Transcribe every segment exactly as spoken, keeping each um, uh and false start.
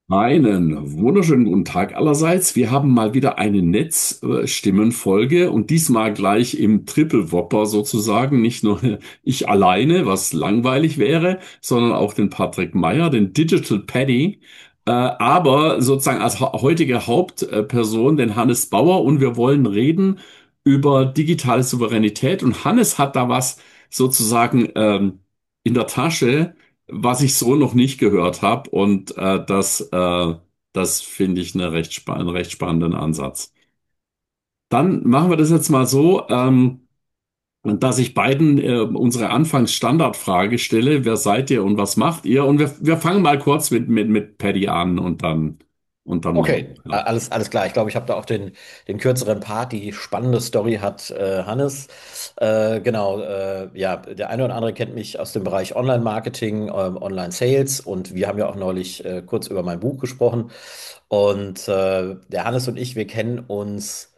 Einen wunderschönen guten Tag allerseits. Wir haben mal wieder eine Netzstimmenfolge und diesmal gleich im Triple Whopper sozusagen. Nicht nur ich alleine, was langweilig wäre, sondern auch den Patrick Meyer, den Digital Paddy, äh, aber sozusagen als ha- heutige Hauptperson den Hannes Bauer und wir wollen reden über digitale Souveränität und Hannes hat da was sozusagen ähm, in der Tasche, was ich so noch nicht gehört habe. Und äh, das, äh, das finde ich eine recht spa einen recht spannenden Ansatz. Dann machen wir das jetzt mal so, ähm, dass ich beiden äh, unsere Anfangsstandardfrage stelle. Wer seid ihr und was macht ihr? Und wir, wir fangen mal kurz mit, mit, mit Paddy an und dann, und dann mal Okay, a- weiter. alles, alles klar. Ich glaube, ich habe da auch den, den kürzeren Part. Die spannende Story hat äh, Hannes. Äh, genau, äh, ja, der eine oder andere kennt mich aus dem Bereich Online-Marketing, ähm, Online-Sales und wir haben ja auch neulich äh, kurz über mein Buch gesprochen. Und äh, der Hannes und ich, wir kennen uns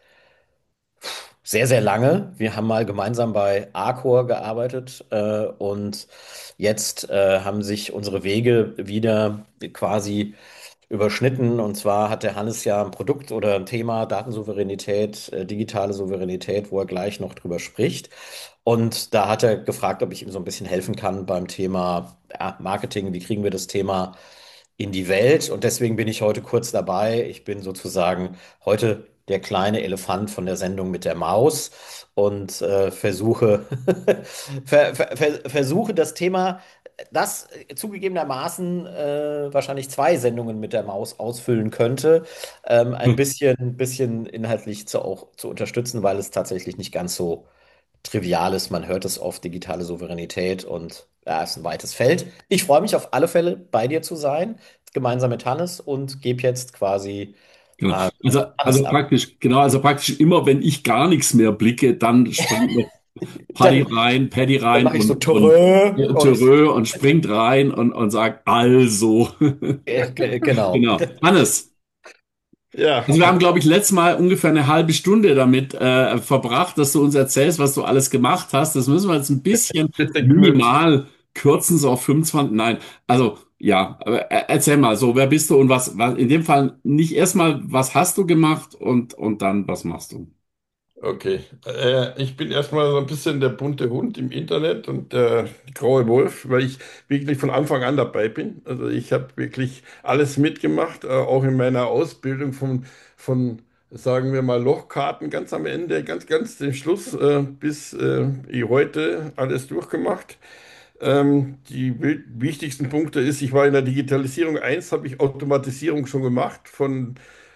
sehr, sehr lange. Wir haben mal gemeinsam bei Arcor gearbeitet äh, und jetzt äh, haben sich unsere Wege wieder quasi überschnitten. Und zwar hat der Hannes ja ein Produkt oder ein Thema Datensouveränität, äh, digitale Souveränität, wo er gleich noch drüber spricht. Und da hat er gefragt, ob ich ihm so ein bisschen helfen kann beim Thema ja, Marketing. Wie kriegen wir das Thema in die Welt? Und deswegen bin ich heute kurz dabei. Ich bin sozusagen heute der kleine Elefant von der Sendung mit der Maus und äh, versuche, ver, ver, ver, versuche das Thema, das äh, zugegebenermaßen äh, wahrscheinlich zwei Sendungen mit der Maus ausfüllen könnte, ähm, ein bisschen, bisschen inhaltlich zu, auch zu unterstützen, weil es tatsächlich nicht ganz so trivial ist. Man hört es oft, digitale Souveränität und ja, ist ein weites Feld. Ich freue mich auf alle Fälle, bei dir zu sein, gemeinsam mit Hannes und gebe jetzt quasi Genau. äh, Also, alles also ab. praktisch, genau, also praktisch immer, wenn ich gar nichts mehr blicke, dann springt noch Paddy Dann, rein, Paddy dann rein mache ich so und, und Törö äh, und Törö und springt rein und, und sagt also. äh, ge- genau. Genau. Hannes, Ja, also wir haben, glaube ich, letztes Mal ungefähr eine halbe Stunde damit äh, verbracht, dass du uns erzählst, was du alles gemacht hast. Das müssen wir jetzt ein bisschen bisschen kürzen. minimal kürzen, so auf fünfundzwanzig. Nein, also ja, aber äh, erzähl mal so, wer bist du und was, was in dem Fall nicht erstmal, was hast du gemacht und, und dann, was machst du? Okay. Äh, ich bin erstmal so ein bisschen der bunte Hund im Internet und der graue Wolf, weil ich wirklich von Anfang an dabei bin. Also ich habe wirklich alles mitgemacht, äh, auch in meiner Ausbildung von, von, sagen wir mal, Lochkarten ganz am Ende, ganz, ganz den Schluss, äh, bis äh, ich heute alles durchgemacht. Ähm, die wi- wichtigsten Punkte ist, ich war in der Digitalisierung eins, habe ich Automatisierung schon gemacht von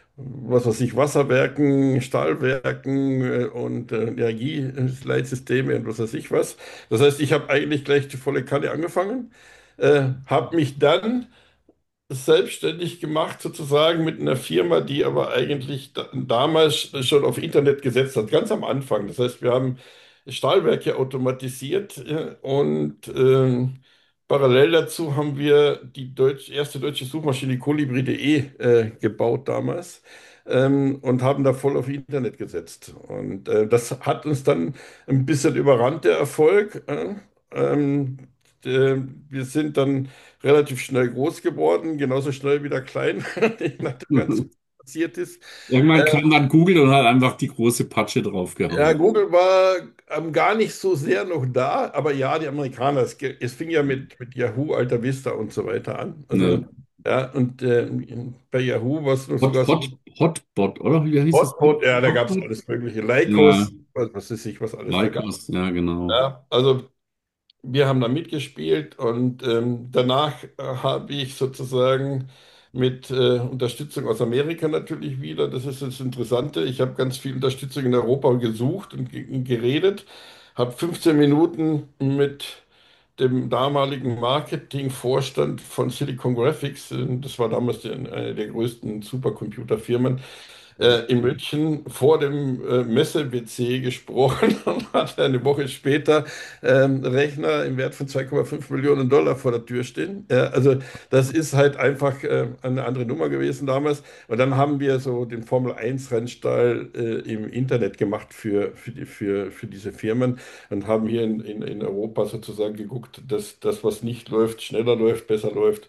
was weiß ich, Wasserwerken, Stahlwerken äh, und äh, Energieleitsysteme und was weiß ich was. Das heißt, ich habe eigentlich gleich die volle Kanne angefangen, äh, habe mich dann selbstständig gemacht, sozusagen mit einer Firma, die aber eigentlich da, damals schon auf Internet gesetzt hat, ganz am Anfang. Das heißt, wir haben Stahlwerke automatisiert äh, und ähm, parallel dazu haben wir die deutsch, erste deutsche Suchmaschine Kolibri punkt de äh, gebaut damals. Ähm, und haben da voll auf Internet gesetzt. Und äh, das hat uns dann ein bisschen überrannt, der Erfolg. Äh, ähm, äh, wir sind dann relativ schnell groß geworden, genauso schnell wieder klein, nachdem ganz so passiert ist. Irgendwann Äh, kam dann Google und hat einfach die große Patsche ja, draufgehauen. Google war ähm, gar nicht so sehr noch da, aber ja, die Amerikaner, es, ge- es fing ja mit, mit Yahoo, Alta Vista und so weiter an. Ja. Also, ja, und äh, bei Yahoo war es noch Hot, sogar so, Hot, Hotbot, oder? Wie hieß es? Hotpot, ja, da gab es Hotbot? alles Mögliche, Ja, Lycos, was, was weiß ich, was alles da gab. Lycos, ja, genau. Ja, also wir haben da mitgespielt und ähm, danach äh, habe ich sozusagen mit äh, Unterstützung aus Amerika natürlich wieder, das ist das Interessante, ich habe ganz viel Unterstützung in Europa gesucht und ge geredet, habe fünfzehn Minuten mit dem damaligen Marketingvorstand von Silicon Graphics, äh, das war damals die, eine der größten Supercomputerfirmen, äh, in München vor dem äh, Messe-W C gesprochen und hatte eine Woche später ähm, Rechner im Wert von zwei Komma fünf Millionen Dollar vor der Tür stehen. Äh, also das ist halt einfach äh, eine andere Nummer gewesen damals. Und dann haben wir so den Formel eins Rennstall äh, im Internet gemacht für, für, die, für, für diese Firmen und haben hier in, in, in Europa sozusagen geguckt, dass das, was nicht läuft, schneller läuft, besser läuft.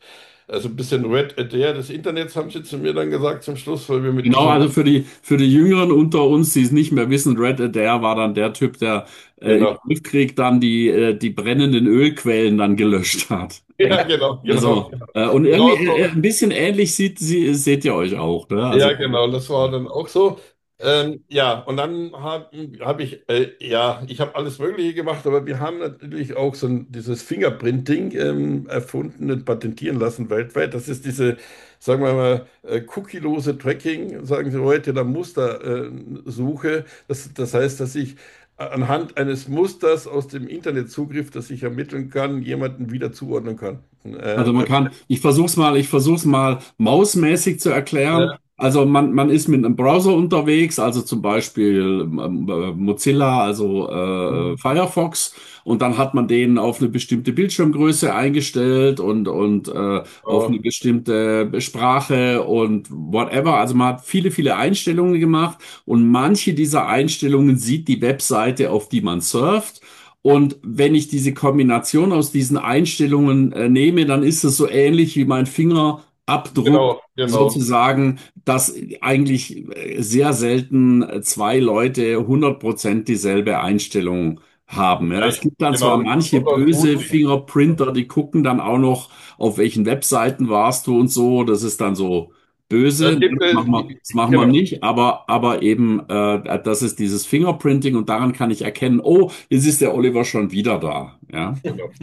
Also ein bisschen Red Adair des Internets, haben sie zu mir dann gesagt zum Schluss, weil wir mit Genau, diesem, also für die, für die Jüngeren unter uns, die es nicht mehr wissen, Red Adair war dann der Typ, der äh, im genau, Golfkrieg dann die, äh, die brennenden Ölquellen dann gelöscht hat. Ja. ja, genau, genau, Also, genau. äh, und irgendwie Genau äh, so. ein bisschen ähnlich sieht, sie, seht ihr euch auch, ne? Also, Ja, genau, das war dann auch so. Ähm, ja, und dann habe hab hab ich, äh, ja, ich habe alles Mögliche gemacht, aber wir haben natürlich auch so ein, dieses Fingerprinting ähm, erfunden und patentieren lassen weltweit. Das ist diese, sagen wir mal, äh, cookielose Tracking, sagen sie heute, der Mustersuche. Das, das heißt, dass ich anhand eines Musters aus dem Internetzugriff, das ich ermitteln kann, jemanden wieder zuordnen kann. Also Äh, man kann, ich versuch's mal, ich versuch's mal mausmäßig zu erklären. äh, Also man, man ist mit einem Browser unterwegs, also zum Beispiel ähm, äh, Mozilla, also äh, Firefox, und dann hat man den auf eine bestimmte Bildschirmgröße eingestellt und und äh, auf eine ja, bestimmte Sprache und whatever. Also man hat viele, viele Einstellungen gemacht und manche dieser Einstellungen sieht die Webseite, auf die man surft. Und wenn ich diese Kombination aus diesen Einstellungen äh, nehme, dann ist es so ähnlich wie mein Fingerabdruck genau, genau. sozusagen, dass eigentlich äh, sehr selten äh, zwei Leute hundert Prozent dieselbe Einstellung haben. Ja, es Gleich, gibt dann zwar genau. manche Und auch böse gut. Fingerprinter, die gucken dann auch noch, auf welchen Webseiten warst du und so. Das ist dann so Da böse. gibt Das machen es, wir, das machen wir genau, nicht, aber, aber eben, äh, das ist dieses Fingerprinting und daran kann ich erkennen, oh, jetzt ist der Oliver schon wieder da. Ja. genau.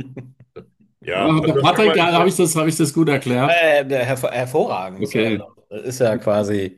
Ja, Ah, also das kann Patrick, man, ja, habe ich das, habe ich das gut erklärt? Äh, der hervor hervorragend. Okay, Also, das ist ja quasi,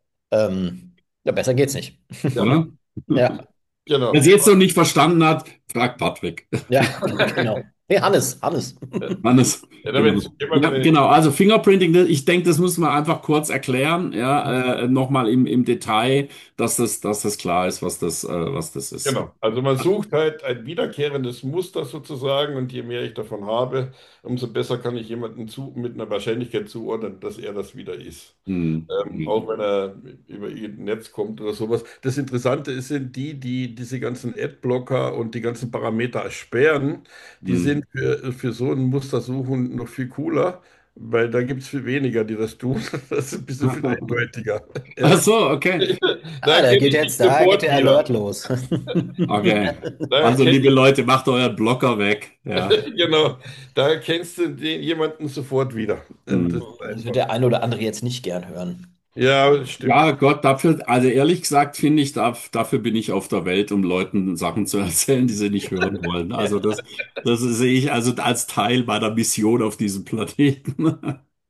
ähm, ja, besser geht's nicht. ja, oder? Ja, Wer es genau. jetzt noch nicht verstanden hat, fragt Patrick. ja, genau. Nee, Hannes, Hannes. Hannes, Ja, genau. damit jemand Ja, eine, genau. Also Fingerprinting, das- ich denke, das muss man einfach kurz erklären, ja, äh, nochmal im, im Detail, dass das, dass das klar ist, was das, äh, was das ist. genau. Also man sucht halt ein wiederkehrendes Muster sozusagen und je mehr ich davon habe, umso besser kann ich jemanden zu, mit einer Wahrscheinlichkeit zuordnen, dass er das wieder ist. Hm. Ähm, auch wenn er über ihr Netz kommt oder sowas. Das Interessante ist, sind die, die diese ganzen Adblocker und die ganzen Parameter sperren, die Hm. sind für, für so ein Mustersuchen noch viel cooler, weil da gibt es viel weniger, die das tun. Das ist ein bisschen viel eindeutiger. Ach Ja. so, okay. Da Ah, da erkenne geht ich dich jetzt, da geht sofort der Alert wieder. los. Okay. Da Also, erkenne liebe ich, Leute, macht euren Blocker weg. Ja. genau, da erkennst du den, jemanden sofort wieder. Und das Hm. ist Das wird einfach. der eine oder andere jetzt nicht gern hören. Ja, stimmt. Ja, Gott, dafür, also ehrlich gesagt, finde ich, darf, dafür bin ich auf der Welt, um Leuten Sachen zu erzählen, die sie nicht hören wollen. Also das, das sehe ich also als Teil meiner Mission auf diesem Planeten.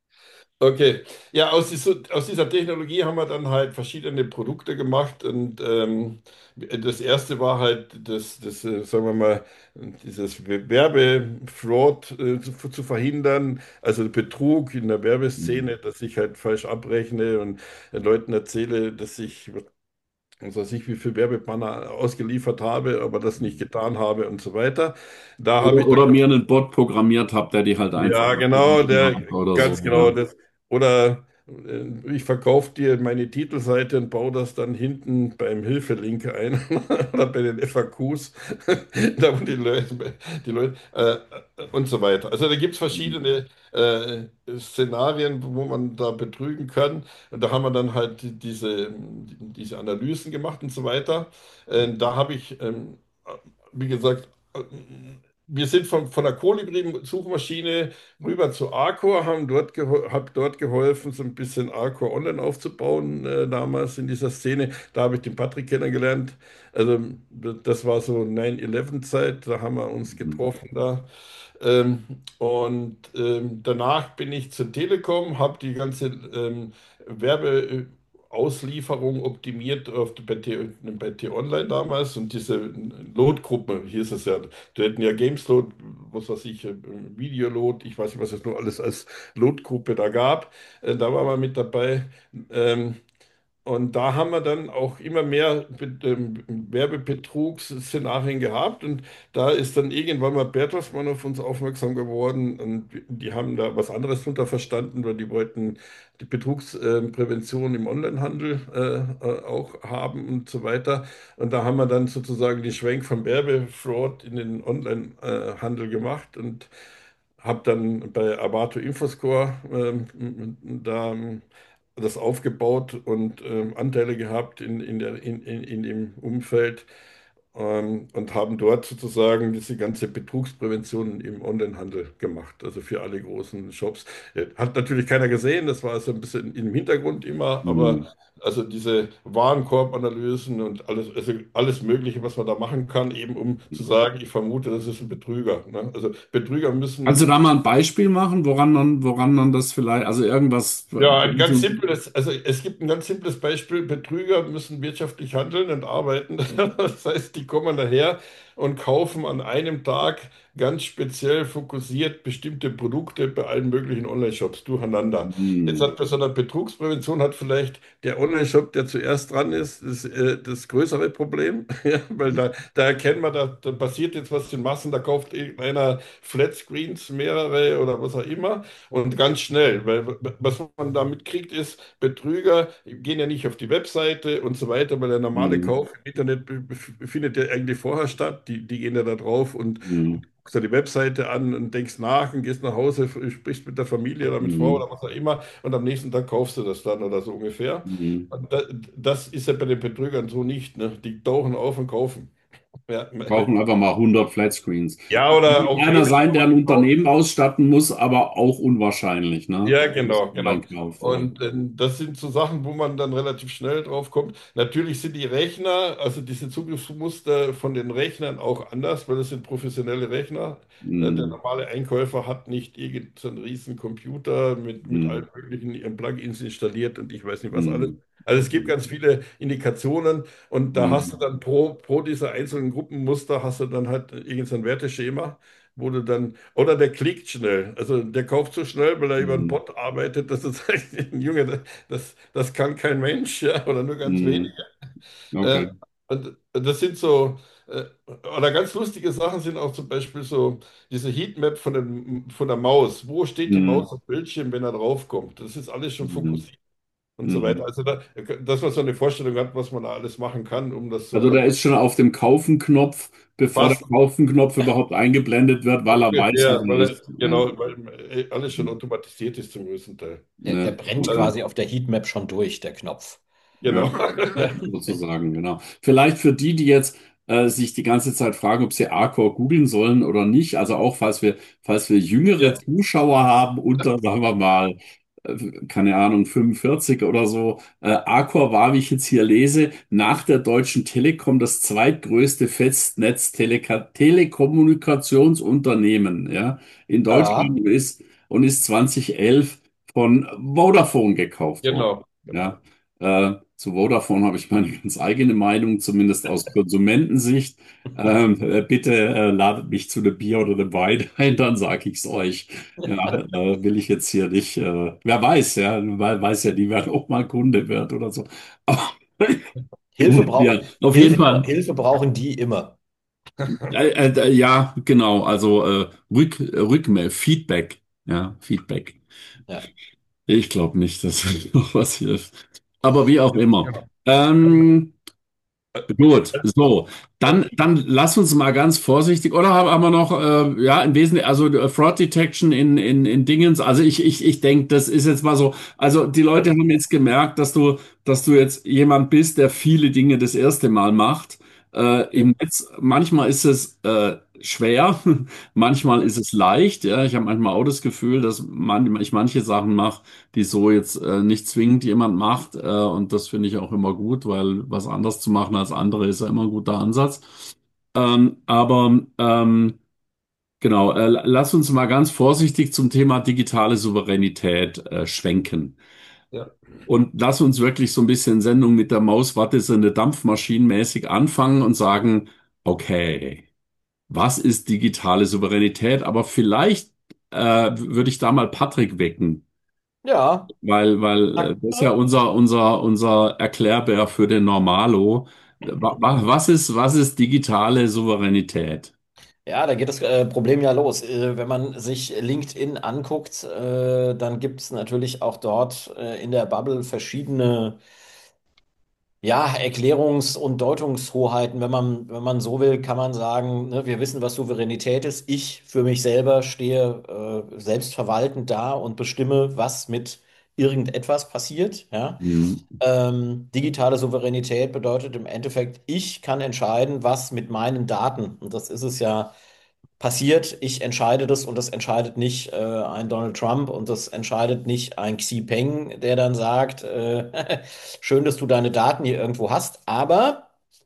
Okay, ja, aus, dieser- aus dieser Technologie haben wir dann halt verschiedene Produkte gemacht und ähm, das erste war halt das, das äh, sagen wir mal, dieses Werbefraud äh, zu, zu verhindern, also Betrug in der Hm. Werbeszene, dass ich halt falsch abrechne und den Leuten erzähle, dass ich, was weiß ich, wie viel Werbebanner ausgeliefert habe, aber das nicht getan habe und so weiter. Da habe Oder, ich dann oder mir einen Bot programmiert habe, der die halt einfach ja, genau, abgewiesen der hat oder so, ganz genau ja. das. Oder äh, ich verkaufe dir meine Titelseite und baue das dann hinten beim Hilfelink ein oder bei den F A Qs, da wo die Leute, die Leute äh, äh, und so weiter. Also da gibt es verschiedene äh, Szenarien, wo man da betrügen kann. Und da haben wir dann halt die- diese, diese Analysen gemacht und so weiter. Äh, da habe ich, ähm, wie gesagt, äh, wir sind von, von der Kolibri-Suchmaschine rüber zu Arcor, haben dort geho hab dort geholfen, so ein bisschen Arcor Online aufzubauen, äh, damals in dieser Szene. Da habe ich den Patrick kennengelernt. Also das war so neun elf-Zeit, da haben wir uns getroffen da. Ähm, und ähm, danach bin ich zur Telekom, habe die ganze ähm, Werbeauslieferung optimiert auf, bei T, bei T-Online damals und diese Load-Gruppe, hieß es ja, die hatten ja Games-Load, was weiß ich, äh, Video-Load, ich weiß nicht, was es nur alles als Load-Gruppe da gab. Äh, da war man mit dabei. Ähm, und da haben wir dann auch immer mehr Be- ähm, Werbebetrugsszenarien gehabt. Und da ist dann irgendwann mal Bertelsmann auf uns aufmerksam geworden. Und die haben da was anderes drunter verstanden, weil die wollten die Betrugsprävention im Onlinehandel äh, äh, auch haben und so weiter. Und da haben wir dann sozusagen die Schwenk vom Werbefraud in den Onlinehandel gemacht. Und habe dann bei Avato Infoscore ähm, da ähm, das aufgebaut und ähm, Anteile gehabt in, in der, in, in, in dem Umfeld ähm, und haben dort sozusagen diese ganze Betrugsprävention im Onlinehandel gemacht, also für alle großen Shops. Äh, Hat natürlich keiner gesehen, das war so ein bisschen im Hintergrund immer, aber Hm. also diese Warenkorbanalysen und alles, also alles Mögliche, was man da machen kann, eben um zu sagen, ich vermute, das ist ein Betrüger. Ne? Also Betrüger Kannst du müssen da mal ein Beispiel machen, woran man, woran man das vielleicht, also irgendwas, ja, ein ganz simples, also es gibt ein ganz simples Beispiel. Betrüger müssen wirtschaftlich handeln und arbeiten. Das heißt, die kommen daher und kaufen an einem Tag ganz speziell fokussiert bestimmte Produkte bei allen möglichen Online-Shops durcheinander. Jetzt hm, hat bei so einer Betrugsprävention hat vielleicht der Online-Shop, der zuerst dran ist, das, äh, das größere Problem, ja, weil da, da erkennen wir, da, da passiert jetzt was in Massen, da kauft irgendeiner Flatscreens mehrere oder was auch immer. Und ganz schnell, weil was man da mitkriegt, ist, Betrüger gehen ja nicht auf die Webseite und so weiter, weil der normale hm, Kauf im Internet be- be- findet ja eigentlich vorher statt. Die, die gehen ja da drauf und hm, guckst dir die Webseite an und denkst nach und gehst nach Hause, sprichst mit der Familie oder mit Frau hm, oder was auch immer und am nächsten Tag kaufst du das dann oder so ungefähr. hm. Und da, das ist ja bei den Betrügern so nicht, ne? Die tauchen auf und kaufen. Ja, Brauchen einfach mal hundert Flatscreens. ja oder auch Einer weniger, sein, der aber ein die kaufen. Unternehmen ausstatten muss, aber auch unwahrscheinlich, ne? Ja, Das genau, genau. Einkauf, ja. Und äh, das sind so Sachen, wo man dann relativ schnell drauf kommt. Natürlich sind die Rechner, also diese Zugriffsmuster von den Rechnern auch anders, weil das sind professionelle Rechner. Äh, der Hm, normale Einkäufer hat nicht irgendeinen riesen Computer mit, mit hm, allen möglichen Plugins installiert und ich weiß nicht was alles. hm, Also es gibt ganz viele Indikationen und da hast du hm, dann pro, pro dieser einzelnen Gruppenmuster hast du dann halt irgendein Werteschema, wo du dann oder der klickt schnell. Also der kauft so schnell, weil er über einen hm, Bot arbeitet, dass du sagst, Junge, das, das kann kein Mensch, ja, oder nur ganz hm. wenige. Äh, Okay. und das sind so, äh, oder ganz lustige Sachen sind auch zum Beispiel so diese Heatmap von, dem, von der Maus. Wo steht die Hm, Maus am Bildschirm, wenn er draufkommt? Das ist alles schon hm, fokussiert und so weiter. hm. Also, da, dass man so eine Vorstellung hat, was man da alles machen kann, um das Also so der ist schon auf dem Kaufen-Knopf, bevor der fast Kaufen-Knopf überhaupt eingeblendet wird, weil er weiß, was ungefähr, er weil er, ist. Ja. genau, weil äh, alles schon automatisiert ist zum größten Teil. Der, der Ne, brennt okay. quasi auf der Heatmap schon durch, der Knopf. Genau. Ja. Sozusagen, genau. Vielleicht für die, die jetzt äh, sich die ganze Zeit fragen, ob sie Arcor googeln sollen oder nicht, also auch falls wir, falls wir jüngere Ja, Zuschauer haben, unter, sagen wir mal, äh, keine Ahnung, fünfundvierzig oder so. Äh, Arcor war, wie ich jetzt hier lese, nach der Deutschen Telekom das zweitgrößte Festnetz-Telekommunikationsunternehmen, ja, in Ja, Deutschland ist und ist zweitausendelf von Vodafone gekauft worden. genau, genau. Ja. Äh, zu Vodafone habe ich meine ganz eigene Meinung, zumindest aus Konsumentensicht. Ähm, äh, bitte äh, ladet mich zu einem Bier oder einem Wein ein, dann sage ich es euch. Ja, äh, will ich jetzt hier nicht. Äh, wer weiß, ja, weil weiß ja nie, wer auch mal Kunde wird oder so. Aber, Hilfe brau ja, auf jeden Hilfe, Fall. Hilfe brauchen die immer. Äh, äh, ja, genau. Also äh, Rück, Rückmeldung, Feedback. Ja, Feedback. Ja. Ich glaube nicht, dass noch was hilft. Aber wie auch immer. Genau. Ähm, Gut, so, Ja, dann, dann lass uns mal ganz vorsichtig, oder haben haben wir noch, äh, ja, im Wesentlichen, also äh, Fraud Detection in, in, in Dingens, also ich, ich, ich denke, das ist jetzt mal so, also die Leute haben jetzt gemerkt, dass du, dass du jetzt jemand bist, der viele Dinge das erste Mal macht. Äh, ja, im Netz, manchmal ist es äh, schwer, manchmal ist es leicht, ja, ich habe manchmal auch das Gefühl, dass man, ich manche Sachen mache, die so jetzt äh, nicht zwingend jemand macht. Äh, und das finde ich auch immer gut, weil was anders zu machen als andere ist ja immer ein guter Ansatz. Ähm, aber ähm, genau, äh, lass uns mal ganz vorsichtig zum Thema digitale Souveränität äh, schwenken. ja, Und lass uns wirklich so ein bisschen Sendung mit der Maus, was ist eine Dampfmaschinenmäßig anfangen und sagen, okay, was ist digitale Souveränität? Aber vielleicht äh, würde ich da mal Patrick wecken. Ja, Weil, weil äh, na, das ist ja unser, unser, unser Erklärbär für den Normalo. Wa- wa- Was ist, was ist digitale Souveränität? ja, da geht das äh, Problem ja los. Äh, wenn man sich LinkedIn anguckt, äh, dann gibt es natürlich auch dort äh, in der Bubble verschiedene Ja, Erklärungs- und Deutungshoheiten, wenn man, wenn man so will, kann man sagen, ne, wir wissen, was Souveränität ist. Ich für mich selber stehe äh, selbstverwaltend da und bestimme, was mit irgendetwas passiert. Ja? Hm, Ähm, digitale Souveränität bedeutet im Endeffekt, ich kann entscheiden, was mit meinen Daten, und das ist es ja, passiert. Ich entscheide das und das entscheidet nicht äh, ein Donald Trump und das entscheidet nicht ein Xi Peng, der dann sagt, äh, schön, dass du deine Daten hier irgendwo hast, aber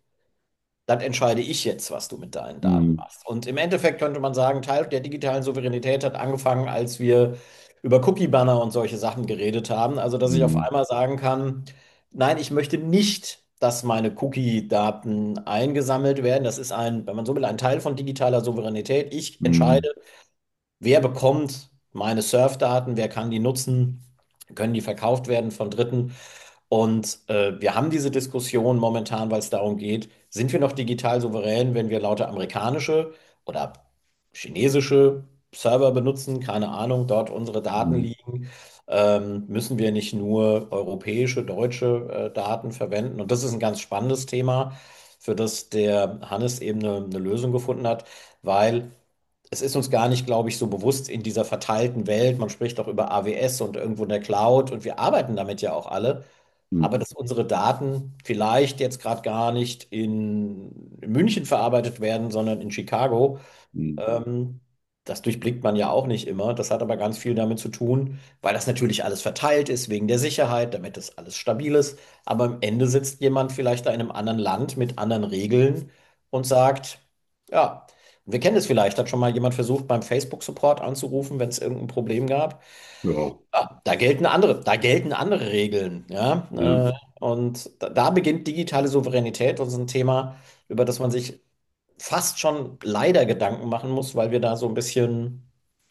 dann entscheide ich jetzt, was du mit deinen Daten hm, machst. Und im Endeffekt könnte man sagen, Teil der digitalen Souveränität hat angefangen, als wir über Cookie-Banner und solche Sachen geredet haben. Also, dass ich auf hm, einmal sagen kann, nein, ich möchte nicht, dass meine Cookie-Daten eingesammelt werden. Das ist ein, wenn man so will, ein Teil von digitaler Souveränität. Ich hm, entscheide, wer bekommt meine Surfdaten, wer kann die nutzen, können die verkauft werden von Dritten. Und äh, wir haben diese Diskussion momentan, weil es darum geht, sind wir noch digital souverän, wenn wir lauter amerikanische oder chinesische Server benutzen, keine Ahnung, dort unsere Daten hm. liegen. Ähm, müssen wir nicht nur europäische, deutsche äh, Daten verwenden? Und das ist ein ganz spannendes Thema, für das der Hannes eben eine, eine Lösung gefunden hat, weil es ist uns gar nicht, glaube ich, so bewusst in dieser verteilten Welt. Man spricht auch über A W S und irgendwo in der Cloud und wir arbeiten damit ja auch alle. Aber Hm, dass unsere Daten vielleicht jetzt gerade gar nicht in München verarbeitet werden, sondern in Chicago, hm. ähm, das durchblickt man ja auch nicht immer. Das hat aber ganz viel damit zu tun, weil das natürlich alles verteilt ist wegen der Sicherheit, damit das alles stabil ist. Aber am Ende sitzt jemand vielleicht da in einem anderen Land mit anderen Regeln und sagt, ja, wir kennen es vielleicht, hat schon mal jemand versucht, beim Facebook-Support anzurufen, wenn es irgendein Problem gab. Ja, Ja, da gelten andere, da gelten andere Regeln, ja. ja. Äh, Und da, da beginnt digitale Souveränität, das ist ein Thema, über das man sich fast schon leider Gedanken machen muss, weil wir da so ein bisschen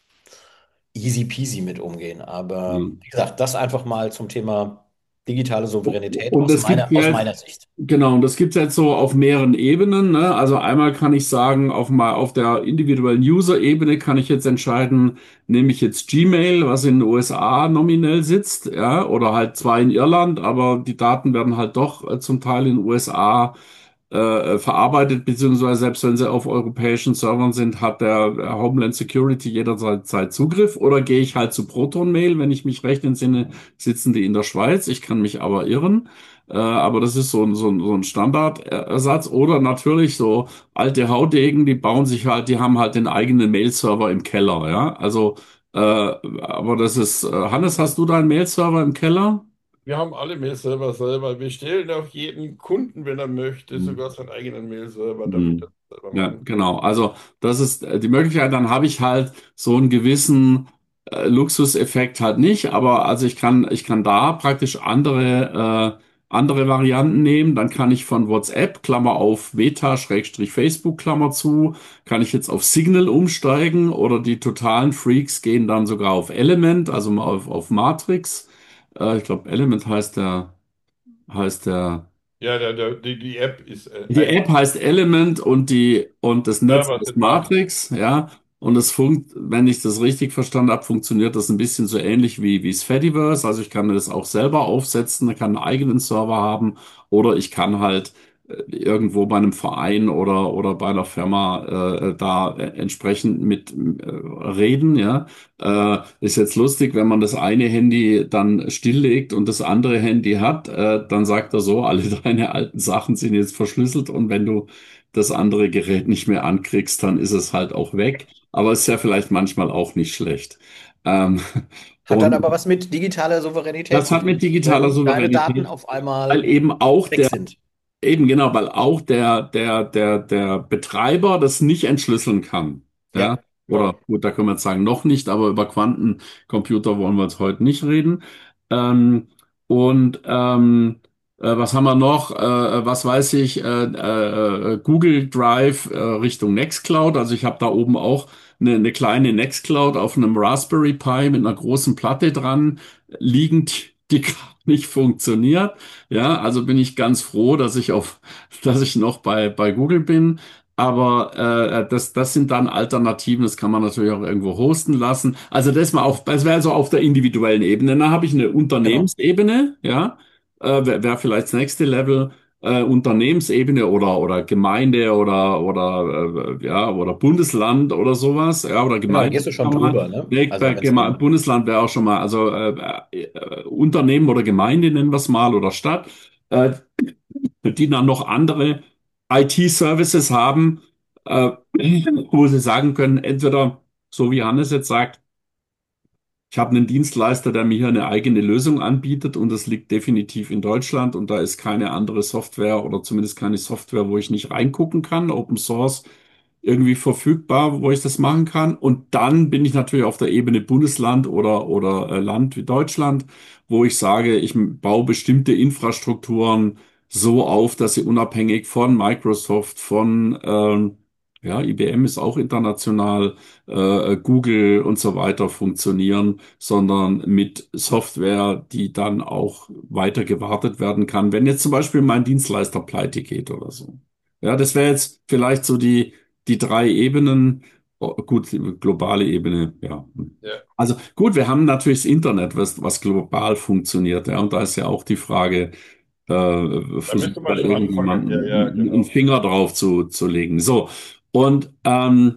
easy peasy mit umgehen. Aber Hm. wie gesagt, das einfach mal zum Thema digitale Souveränität Und aus das meiner, gibt aus jetzt, meiner Sicht. genau, und das gibt es jetzt so auf mehreren Ebenen, ne? Also einmal kann ich sagen, auf mal auf der individuellen User-Ebene kann ich jetzt entscheiden, nehme ich jetzt Gmail, was in den U S A nominell sitzt, ja, oder halt zwar in Irland, aber die Daten werden halt doch äh, zum Teil in den U S A äh, verarbeitet, beziehungsweise selbst wenn sie auf europäischen Servern sind, hat der äh, Homeland Security jederzeit Zugriff. Oder gehe ich halt zu Proton Mail, wenn ich mich recht entsinne, sitzen die in der Schweiz. Ich kann mich aber irren. Äh, aber das ist so ein, so ein, so ein Standardersatz. Oder natürlich so alte Haudegen, die bauen sich halt, die haben halt den eigenen Mail-Server im Keller, ja. Also, äh, aber das ist, äh, Hannes, hast du deinen Mail-Server im Keller? Wir haben alle Mail-Server selber. Wir stellen auch jeden Kunden, wenn er möchte, Hm. sogar seinen eigenen Mail-Server, damit er Hm. das selber Ja, machen kann. genau. Also das ist äh, die Möglichkeit. Dann habe ich halt so einen gewissen äh, Luxuseffekt halt nicht, aber also ich kann ich kann da praktisch andere äh, andere Varianten nehmen. Dann kann ich von WhatsApp Klammer auf Meta Schrägstrich Facebook Klammer zu, kann ich jetzt auf Signal umsteigen oder die totalen Freaks gehen dann sogar auf Element, also mal auf auf Matrix. Äh, ich glaube Element heißt der heißt der Ja, der, der, die, die App ist äh, Die App einfach. heißt Element und die und das Netz Server ist sind Matrix. Matrix, ja. Und es funkt, wenn ich das richtig verstanden habe, funktioniert das ein bisschen so ähnlich wie wie das Fediverse. Also ich kann das auch selber aufsetzen, kann einen eigenen Server haben oder ich kann halt äh, irgendwo bei einem Verein oder oder bei einer Firma äh, da äh, entsprechend mit äh, reden, ja. Äh, ist jetzt lustig, wenn man das eine Handy dann stilllegt und das andere Handy hat, äh, dann sagt er so, alle deine alten Sachen sind jetzt verschlüsselt und wenn du das andere Gerät nicht mehr ankriegst, dann ist es halt auch weg. Aber ist ja vielleicht manchmal auch nicht schlecht. Ähm, Hat dann und aber was mit digitaler Souveränität das zu hat mit tun, digitaler wenn deine Daten Souveränität, auf weil einmal eben auch weg der sind. Eben genau, weil auch der, der, der, der Betreiber das nicht entschlüsseln kann. Ja, Ja, oder Genau. gut, da können wir jetzt sagen, noch nicht, aber über Quantencomputer wollen wir jetzt heute nicht reden. Ähm, und ähm, äh, was haben wir noch? Äh, was weiß ich? Äh, äh, äh, Google Drive äh, Richtung Nextcloud. Also ich habe da oben auch eine, eine kleine Nextcloud auf einem Raspberry Pi mit einer großen Platte dran liegend, die gerade nicht funktioniert. Ja, also bin ich ganz froh, dass ich auf, dass ich noch bei, bei Google bin. Aber äh, das, das sind dann Alternativen, das kann man natürlich auch irgendwo hosten lassen. Also das mal auf, das wäre so auf der individuellen Ebene. Dann habe ich eine genau. Unternehmensebene, ja, äh, wäre wär vielleicht das nächste Level. äh, Unternehmensebene oder oder Gemeinde oder oder äh, ja oder Bundesland oder sowas, ja, oder Genau, da Gemeinde gehst du schon schon mal. drüber, ne? Nee, Also bei wenn es Geme um, Bundesland wäre auch schon mal, also äh, äh, Unternehmen oder Gemeinde nennen wir es mal oder Stadt, äh, die dann noch andere I T-Services haben, äh, wo sie sagen können, entweder so wie Hannes jetzt sagt, ich habe einen Dienstleister, der mir hier eine eigene Lösung anbietet und das liegt definitiv in Deutschland und da ist keine andere Software oder zumindest keine Software, wo ich nicht reingucken kann, Open Source irgendwie verfügbar, wo ich das machen kann. Und dann bin ich natürlich auf der Ebene Bundesland oder, oder äh, Land wie Deutschland, wo ich sage, ich baue bestimmte Infrastrukturen so auf, dass sie unabhängig von Microsoft, von ähm, ja, I B M ist auch international, äh, Google und so weiter funktionieren, sondern mit Software, die dann auch weiter gewartet werden kann, wenn jetzt zum Beispiel mein Dienstleister pleite geht oder so. Ja, das wäre jetzt vielleicht so die, die drei Ebenen. Oh, gut, die globale Ebene, ja. Ja, Also gut, wir haben natürlich das Internet, was, was global funktioniert, ja, und da ist ja auch die Frage, äh, da versucht müsste da man schon anfangen. Ja, ja, irgendjemanden einen genau. Finger drauf zu, zu legen. So, und ähm,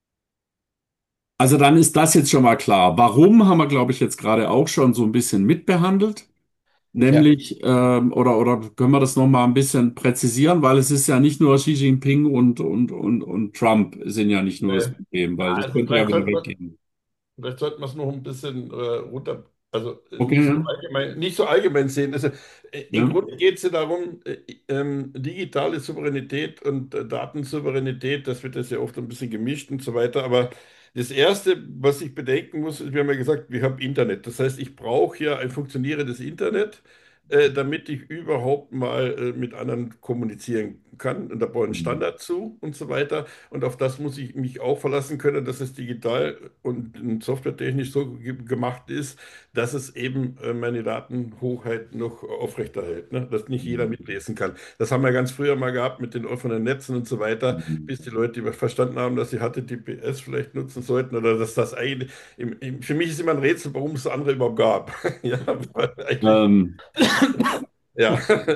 also dann ist das jetzt schon mal klar. Warum haben wir, glaube ich, jetzt gerade auch schon so ein bisschen mitbehandelt. ja. Nämlich, ähm, oder, oder können wir das nochmal ein bisschen präzisieren, weil es ist ja nicht nur Xi Jinping und, und, und, und Trump sind ja nicht nur das Nee. Problem, weil das Also könnte ja vielleicht wieder sollte man, weggehen. vielleicht sollte man es noch ein bisschen äh, runter, also äh, Okay, nicht so ja. allgemein, nicht so allgemein sehen. Also äh, im Ja. Grunde geht es ja darum, äh, ähm, digitale Souveränität und äh, Datensouveränität, das wird das ja oft ein bisschen gemischt und so weiter. Aber das Erste, was ich bedenken muss, ist, wir haben ja gesagt, wir haben Internet. Das heißt, ich brauche ja ein funktionierendes Internet, äh, damit ich überhaupt mal äh, mit anderen kommunizieren kann. Und da brauche ich einen Mhm. Standard zu und so weiter. Und auf das muss ich mich auch verlassen können, dass es digital und softwaretechnisch so ge gemacht ist, dass es eben äh, meine Datenhoheit noch aufrechterhält, ne? Dass nicht jeder mitlesen kann. Das haben wir ganz früher mal gehabt mit den offenen Netzen und so weiter, Mhm. bis die Leute über- verstanden haben, dass sie H T T P S vielleicht nutzen sollten oder dass das eigentlich, im, im, für mich ist immer ein Rätsel, warum es andere überhaupt gab. Ja, weil eigentlich, Ähm, ja.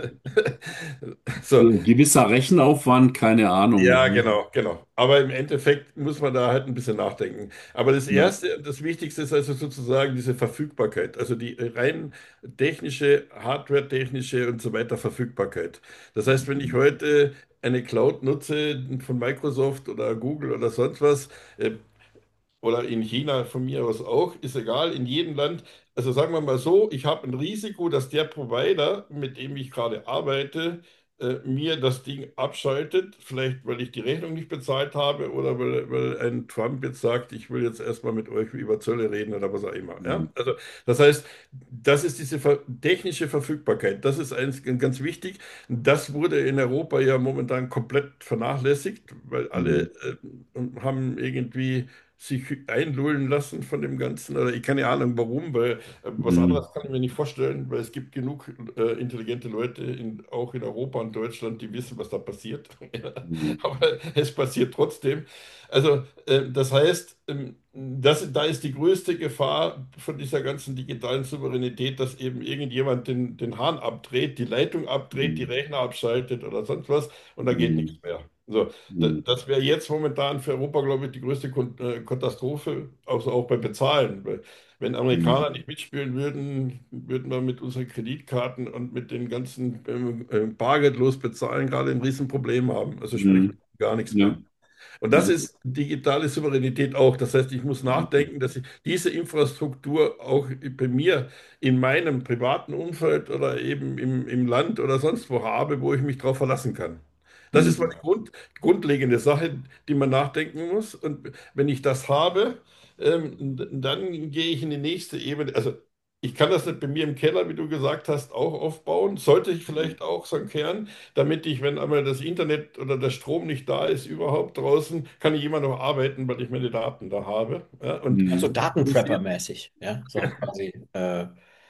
So. ein gewisser Rechenaufwand, keine Ahnung. Ja, Ja. genau, genau. Aber im Endeffekt muss man da halt ein bisschen nachdenken. Aber das Ja. Erste, das Wichtigste ist also sozusagen diese Verfügbarkeit, also die rein technische, hardware-technische und so weiter Verfügbarkeit. Das heißt, wenn ich heute eine Cloud nutze von Microsoft oder Google oder sonst was, äh, oder in China von mir aus auch, ist egal, in jedem Land. Also sagen wir mal so, ich habe ein Risiko, dass der Provider, mit dem ich gerade arbeite, äh, mir das Ding abschaltet, vielleicht weil ich die Rechnung nicht bezahlt habe oder weil, weil ein Trump jetzt sagt, ich will jetzt erstmal mit euch über Zölle reden oder was auch immer. Ja? Mhm. Also das heißt, das ist diese ver technische Verfügbarkeit, das ist eins ganz wichtig. Das wurde in Europa ja momentan komplett vernachlässigt, weil alle Mhm. äh, haben irgendwie sich einlullen lassen von dem Ganzen. Oder ich keine Ahnung warum, weil äh, was Mhm. anderes kann ich mir nicht vorstellen, weil es gibt genug äh, intelligente Leute in, auch in Europa und Deutschland, die wissen, was da passiert. Ja, Mhm. aber es passiert trotzdem. Also äh, das heißt, ähm, das, da ist die größte Gefahr von dieser ganzen digitalen Souveränität, dass eben irgendjemand den, den Hahn abdreht, die Leitung abdreht, die Mhm. Rechner abschaltet oder sonst was und da geht Mhm. nichts mehr. So, da- Mhm. das wäre jetzt momentan für Europa, glaube ich, die größte Kon äh, Katastrophe, also auch beim Bezahlen. Weil wenn Amerikaner Mhm. nicht mitspielen würden, würden wir mit unseren Kreditkarten und mit den ganzen ähm, äh, bargeldlos bezahlen gerade ein Riesenproblem haben. Also sprich Mhm. gar nichts mehr. Ja. Und das Ja. ist digitale Souveränität auch. Das heißt, ich muss Mhm. nachdenken, dass ich diese Infrastruktur auch bei mir in meinem privaten Umfeld oder eben im, im Land oder sonst wo habe, wo ich mich darauf verlassen kann. Das ist mal Mhm. die Grund, grundlegende Sache, die man nachdenken muss. Und wenn ich das habe, ähm, dann gehe ich in die nächste Ebene. Also ich kann das nicht bei mir im Keller, wie du gesagt hast, auch aufbauen. Sollte ich vielleicht auch so einen Kern, damit ich, wenn einmal das Internet oder der Strom nicht da ist, überhaupt draußen, kann ich immer noch arbeiten, weil ich meine Daten da habe. Ja, und Also Mhm. Datenprepper-mäßig, ja, so quasi. Äh,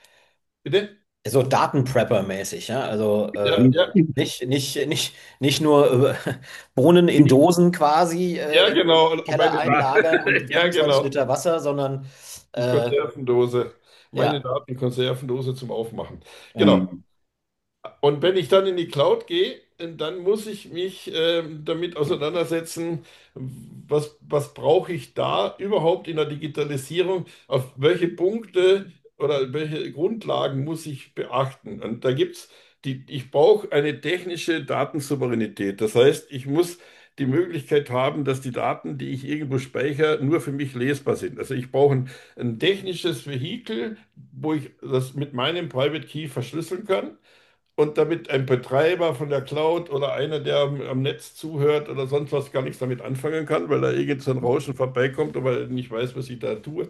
bitte? so Datenprepper-mäßig, ja. Also Ja, äh, ja, nicht, nicht, nicht, nicht nur äh, Bohnen in Dosen quasi ja, äh, in genau. den Und Keller meine Daten, einlagern und ja, fünfundzwanzig genau. Liter Wasser, sondern Die äh, Konservendose. Meine ja. Datenkonservendose zum Aufmachen. Genau. Ja. Mhm. Und wenn ich dann in die Cloud gehe, dann muss ich mich ähm, damit auseinandersetzen, was, was brauche ich da überhaupt in der Digitalisierung, auf welche Punkte oder welche Grundlagen muss ich beachten. Und da gibt's die, ich brauche eine technische Datensouveränität. Das heißt, ich muss die Möglichkeit haben, dass die Daten, die ich irgendwo speichere, nur für mich lesbar sind. Also ich brauche ein, ein technisches Vehikel, wo ich das mit meinem Private Key verschlüsseln kann. Und damit ein Betreiber von der Cloud oder einer, der am, am Netz zuhört oder sonst was, gar nichts damit anfangen kann, weil da irgend so ein Rauschen vorbeikommt, aber er nicht weiß, was ich da tue.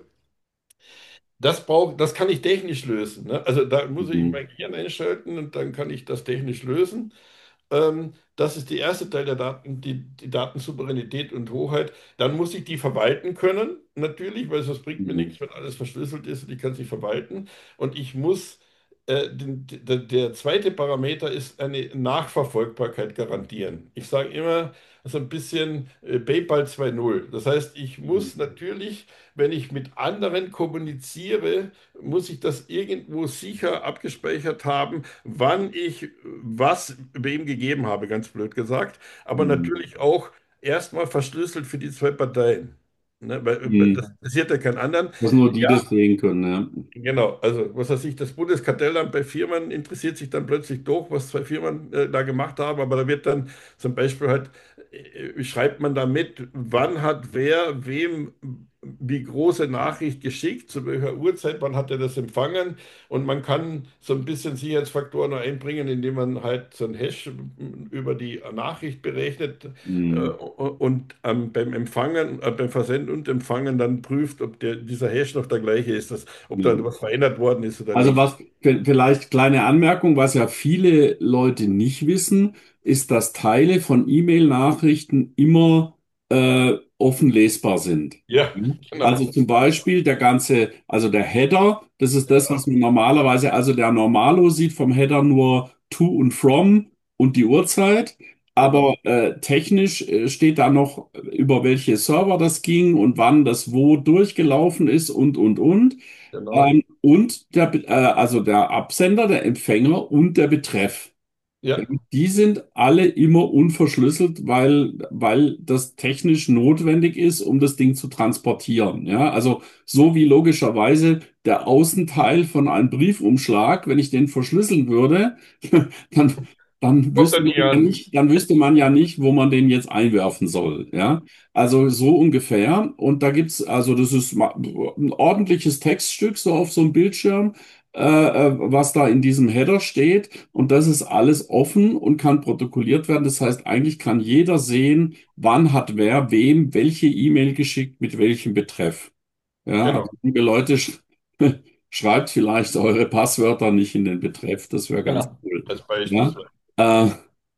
Das braucht, das kann ich technisch lösen. Ne? Also da muss ich Mhm. mein Gehirn einschalten und dann kann ich das technisch lösen. Ähm, das ist der erste Teil der Daten, die, die Datensouveränität und Hoheit. Dann muss ich die verwalten können, natürlich, weil sonst bringt mir Mhm. nichts, wenn alles verschlüsselt ist und ich kann sie verwalten. Und ich muss, äh, den, der, der zweite Parameter ist eine Nachverfolgbarkeit garantieren. Ich sage immer so ein bisschen äh, PayPal zwei Punkt null. Das heißt, ich muss natürlich, wenn ich mit anderen kommuniziere, muss ich das irgendwo sicher abgespeichert haben, wann ich was wem gegeben habe, ganz blöd gesagt. Aber Mhm. natürlich auch erstmal verschlüsselt für die zwei Parteien. Ne? Weil äh, das Mhm. interessiert ja keinen anderen. Dass nur die Ja, das sehen können, ja. genau. Also, was weiß ich, das Bundeskartellamt bei Firmen interessiert sich dann plötzlich doch, was zwei Firmen äh, da gemacht haben. Aber da wird dann zum Beispiel halt, äh, schreibt man da mit, wann hat wer wem wie große Nachricht geschickt, zu welcher Uhrzeit, wann hat er das empfangen. Und man kann so ein bisschen Sicherheitsfaktoren noch einbringen, indem man halt so ein Hash über die Nachricht berechnet äh, Mhm. und ähm, beim Empfangen, äh, beim Versenden und Empfangen dann prüft, ob der, dieser Hash noch der gleiche ist, dass, ob da Ja. was verändert worden ist oder Also nicht. was v- vielleicht kleine Anmerkung, was ja viele Leute nicht wissen, ist, dass Teile von E-Mail-Nachrichten immer äh, offen lesbar sind. Ja, Mhm. Also genau. zum Beispiel der ganze, also der Header, das ist das, Ja, was man normalerweise, also der Normalo sieht vom Header nur to und from und die Uhrzeit. Aber genau, äh, technisch äh, steht da noch, über welche Server das ging und wann das wo durchgelaufen ist und, und, und. genau. Ähm, und der, Be- äh, also der Absender, der Empfänger und der Betreff. Ja, Ja, die sind alle immer unverschlüsselt, weil, weil das technisch notwendig ist, um das Ding zu transportieren. Ja, also so wie logischerweise der Außenteil von einem Briefumschlag, wenn ich den verschlüsseln würde, dann, dann kommt wüsste er man nie ja an. nicht, dann wüsste man ja nicht, wo man den jetzt einwerfen soll. Ja, also so ungefähr. Und da gibt's, also das ist ma- ein ordentliches Textstück so auf so einem Bildschirm, äh, äh, was da in diesem Header steht. Und das ist alles offen und kann protokolliert werden. Das heißt, eigentlich kann jeder sehen, wann hat wer wem welche E-Mail geschickt mit welchem Betreff. Ja, also Genau, liebe Leute, sch schreibt vielleicht eure Passwörter nicht in den Betreff. Das wäre ganz Genau. cool. als Ja, Beispiel. äh,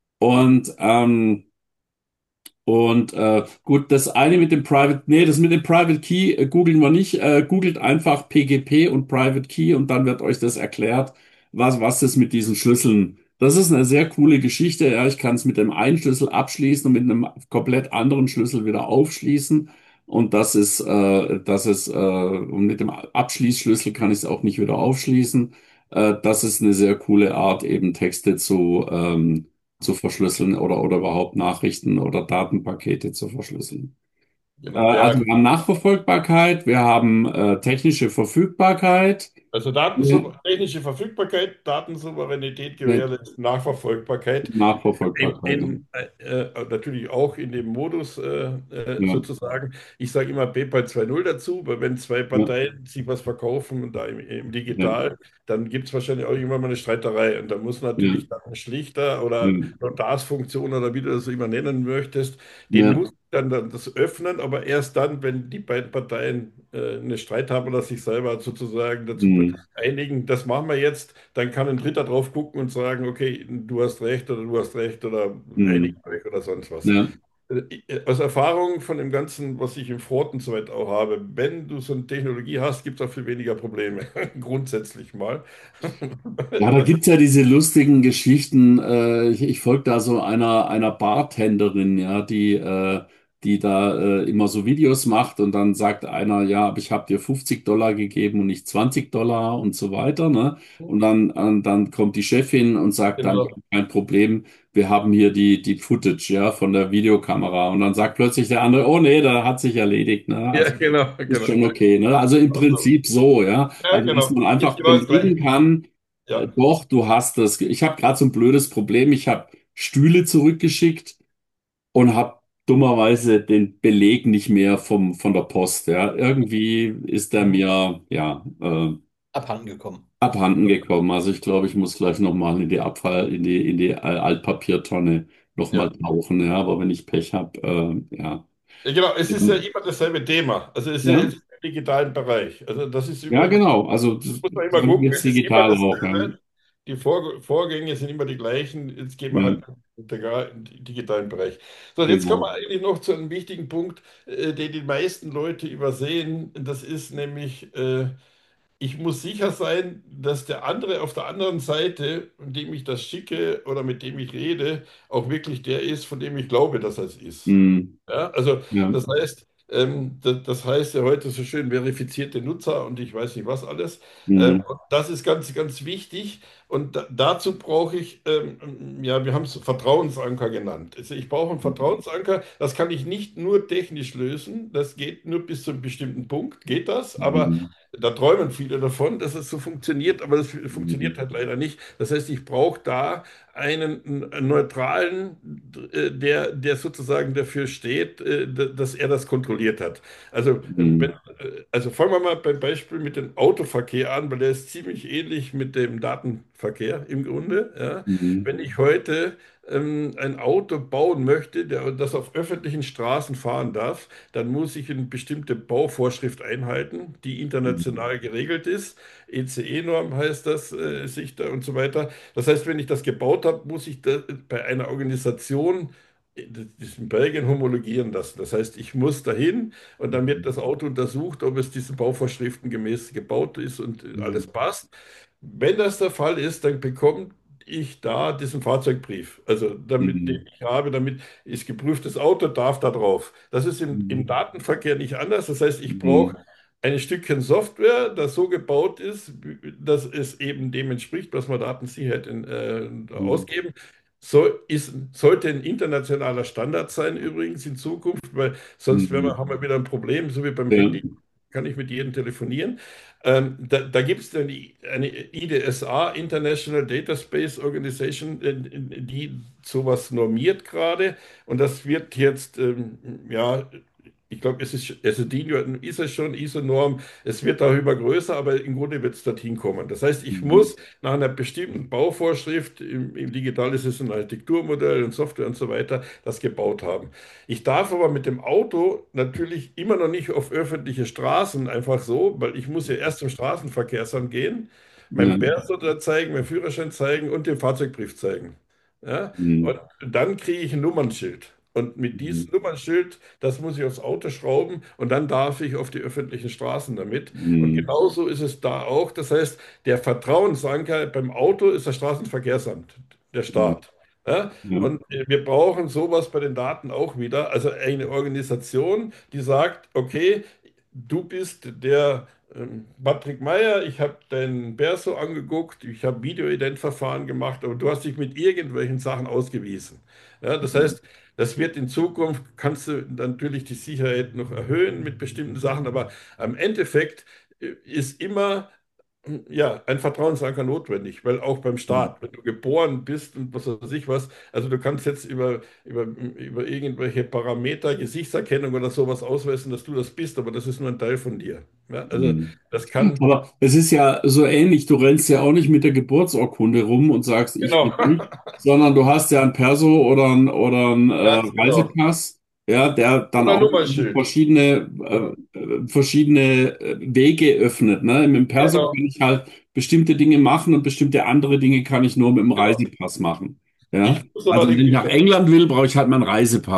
und ähm, und äh, gut, das eine mit dem Private, nee, das mit dem Private Key äh, googeln wir nicht. Äh, googelt einfach P G P und Private Key und dann wird euch das erklärt, was, was das mit diesen Schlüsseln. Das ist eine sehr coole Geschichte. Ja, ich kann es mit dem einen Schlüssel abschließen und mit einem komplett anderen Schlüssel wieder aufschließen. Und das ist, äh, das ist, äh, und mit dem Abschließschlüssel kann ich es auch nicht wieder aufschließen. Äh, das ist eine sehr coole Art, eben Texte zu, ähm, zu verschlüsseln oder, oder überhaupt Nachrichten oder Datenpakete zu verschlüsseln. Äh, Genau, ja. also wir haben Nachverfolgbarkeit, wir haben äh, technische Verfügbarkeit. Also Ja, Datensou technische Verfügbarkeit, Datensouveränität ne, gewährleistet, Nachverfolgbarkeit. In, Nachverfolgbarkeit. in, äh, äh, natürlich auch in dem Modus äh, äh, Ja, sozusagen. Ich sage immer PayPal zwei Punkt null dazu, weil wenn zwei ja, Parteien sich was verkaufen und da im, im ja, Digital, dann gibt es wahrscheinlich auch irgendwann mal eine Streiterei. Und da muss ja, natürlich dann ein Schlichter ja, oder Notarsfunktion oder wie du das immer nennen möchtest, den ja, muss dann, dann das öffnen, aber erst dann, wenn die beiden Parteien äh, einen Streit haben oder sich selber sozusagen dazu hm, einigen, das machen wir jetzt, dann kann ein Dritter drauf gucken und sagen, okay, du hast recht oder du hast recht oder einigt hm, euch oder sonst was. ja. Äh, Aus Erfahrung von dem Ganzen, was ich im Ford und so weiter auch habe, wenn du so eine Technologie hast, gibt es auch viel weniger Probleme, grundsätzlich mal. Ja, da gibt's ja diese lustigen Geschichten. Äh, ich ich folge da so einer, einer Bartenderin, ja, die, äh, die da äh, immer so Videos macht und dann sagt einer, ja, aber ich habe dir fünfzig Dollar gegeben und nicht zwanzig Dollar und so weiter, ne? Und dann, äh, dann kommt die Chefin und sagt dann, ja, Genau. kein Problem, wir haben hier die, die Footage, ja, von der Videokamera. Und dann sagt plötzlich der andere, oh nee, da hat sich erledigt, ne? Ja, Also genau, ist genau. schon okay, ne? Also im Also, Prinzip so, ja. ja, Also dass genau. man Ist einfach genau das belegen Gleiche. kann, äh, Ja. doch, du hast das. Ich habe gerade so ein blödes Problem. Ich habe Stühle zurückgeschickt und habe dummerweise den Beleg nicht mehr vom, von der Post. Ja. Irgendwie ist der Mhm. mir ja äh, Abhanden gekommen. abhanden gekommen. Also ich glaube, ich muss gleich nochmal in die Abfall, in die, in die Altpapiertonne nochmal Ja. tauchen. Ja. Aber wenn ich Pech habe, äh, ja. Ja, genau, es ist ja immer dasselbe Thema. Also es ist ja Ja, jetzt im digitalen Bereich. Also das ist ja, übrigens, genau. Also das muss man immer sage ich gucken, jetzt es ist immer digital auch. Ja. dasselbe. Die Vor Vorgänge sind immer die gleichen. Jetzt gehen wir Ja, halt im digital- im digitalen Bereich. So, und jetzt kommen wir genau. eigentlich noch zu einem wichtigen Punkt, äh, den die meisten Leute übersehen. Das ist nämlich, äh, ich muss sicher sein, dass der andere auf der anderen Seite, dem ich das schicke oder mit dem ich rede, auch wirklich der ist, von dem ich glaube, dass er es ist. Hm, Ja, also ja. das heißt, ähm, das, das heißt ja heute so schön verifizierte Nutzer und ich weiß nicht was alles. Ähm, Hm, und das ist ganz, ganz wichtig. Und da, dazu brauche ich, ähm, ja, wir haben es Vertrauensanker genannt. Also ich brauche einen Vertrauensanker. Das kann ich nicht nur technisch lösen. Das geht nur bis zu einem bestimmten Punkt, geht das. Aber hm, da träumen viele davon, dass es so funktioniert, aber das hm, funktioniert halt leider nicht. Das heißt, ich brauche da einen, einen neutralen, äh, der, der sozusagen dafür steht, äh, dass er das kontrolliert hat. Also, wenn, hm, äh, also fangen wir mal beim Beispiel mit dem Autoverkehr an, weil der ist ziemlich ähnlich mit dem Datenverkehr im Grunde. Ja. hm, Wenn ich heute ähm, ein Auto bauen möchte, der, das auf öffentlichen Straßen fahren darf, dann muss ich eine bestimmte Bauvorschrift einhalten, die hm, international geregelt ist. E C E-Norm heißt das, äh, sich da und so weiter. Das heißt, wenn ich das gebaut habe, muss ich da bei einer Organisation, äh, das ist in Belgien, homologieren lassen. Das heißt, ich muss dahin und dann wird das Auto untersucht, ob es diesen Bauvorschriften gemäß gebaut ist und äh, alles hm, passt. Wenn das der Fall ist, dann bekomme ich da diesen Fahrzeugbrief. Also damit, den hm, ich habe, damit ist geprüftes Auto, darf da drauf. Das ist im, im hm, Datenverkehr nicht anders. Das heißt, ich brauche hm, ein Stückchen Software, das so gebaut ist, dass es eben dem entspricht, was wir Datensicherheit in, äh, hm, ausgeben. So ist, sollte ein internationaler Standard sein, übrigens in Zukunft, weil sonst werden wir, hm, haben wir wieder ein Problem, so wie beim ja, Handy kann ich mit jedem telefonieren. Ähm, da da gibt es dann die, eine I D S A, International Data Space Organization, äh, die sowas normiert gerade. Und das wird jetzt, ähm, ja, ich glaube, es ist, also die ist es schon, I S O-Norm, es wird darüber größer, aber im Grunde wird es dorthin kommen. Das heißt, ich hm, muss nach einer bestimmten Bauvorschrift, im, im Digital ist es ein Architekturmodell und Software und so weiter, das gebaut haben. Ich darf aber mit dem Auto natürlich immer noch nicht auf öffentliche Straßen einfach so, weil ich muss ja erst zum Straßenverkehrsamt gehen, ja, meinen Perso da zeigen, meinen Führerschein zeigen und den Fahrzeugbrief zeigen. Ja? Und hm, dann kriege ich ein Nummernschild. Und mit hm, diesem Nummernschild, das muss ich aufs Auto schrauben und dann darf ich auf die öffentlichen Straßen damit. Und hm, genauso ist es da auch. Das heißt, der Vertrauensanker beim Auto ist das Straßenverkehrsamt, der hm, Staat. Ja? ja, Und äh, wir brauchen sowas bei den Daten auch wieder. Also eine Organisation, die sagt, okay, du bist der ähm, Patrick Meyer, ich habe deinen Perso angeguckt, ich habe Videoident-Verfahren gemacht, aber du hast dich mit irgendwelchen Sachen ausgewiesen. Ja, das hm, heißt, das wird in Zukunft, kannst du natürlich die Sicherheit noch erhöhen mit bestimmten Sachen, aber am Endeffekt äh, ist immer ja, ein Vertrauensanker notwendig, weil auch beim hm, Staat, wenn du geboren bist und was weiß ich was, also du kannst jetzt über, über, über irgendwelche Parameter, Gesichtserkennung oder sowas ausweisen, dass du das bist, aber das ist nur ein Teil von dir. Ja, also hm. das kann, Aber es ist ja so ähnlich, du rennst ja auch nicht mit der Geburtsurkunde rum und sagst, ich genau, bin ich, sondern du hast ja ein Perso oder ein, oder ein äh, ganz genau. Reisepass, ja, der dann Oder auch Nummernschild. verschiedene, Ja, äh, äh, verschiedene äh, Wege öffnet. Ne? Mit dem Perso genau. kann ich halt bestimmte Dinge machen und bestimmte andere Dinge kann ich nur mit dem Genau. Reisepass machen. Ja? Ich muss aber Also die wenn ich nach Geschichte England will, brauche ich halt meinen Reisepass.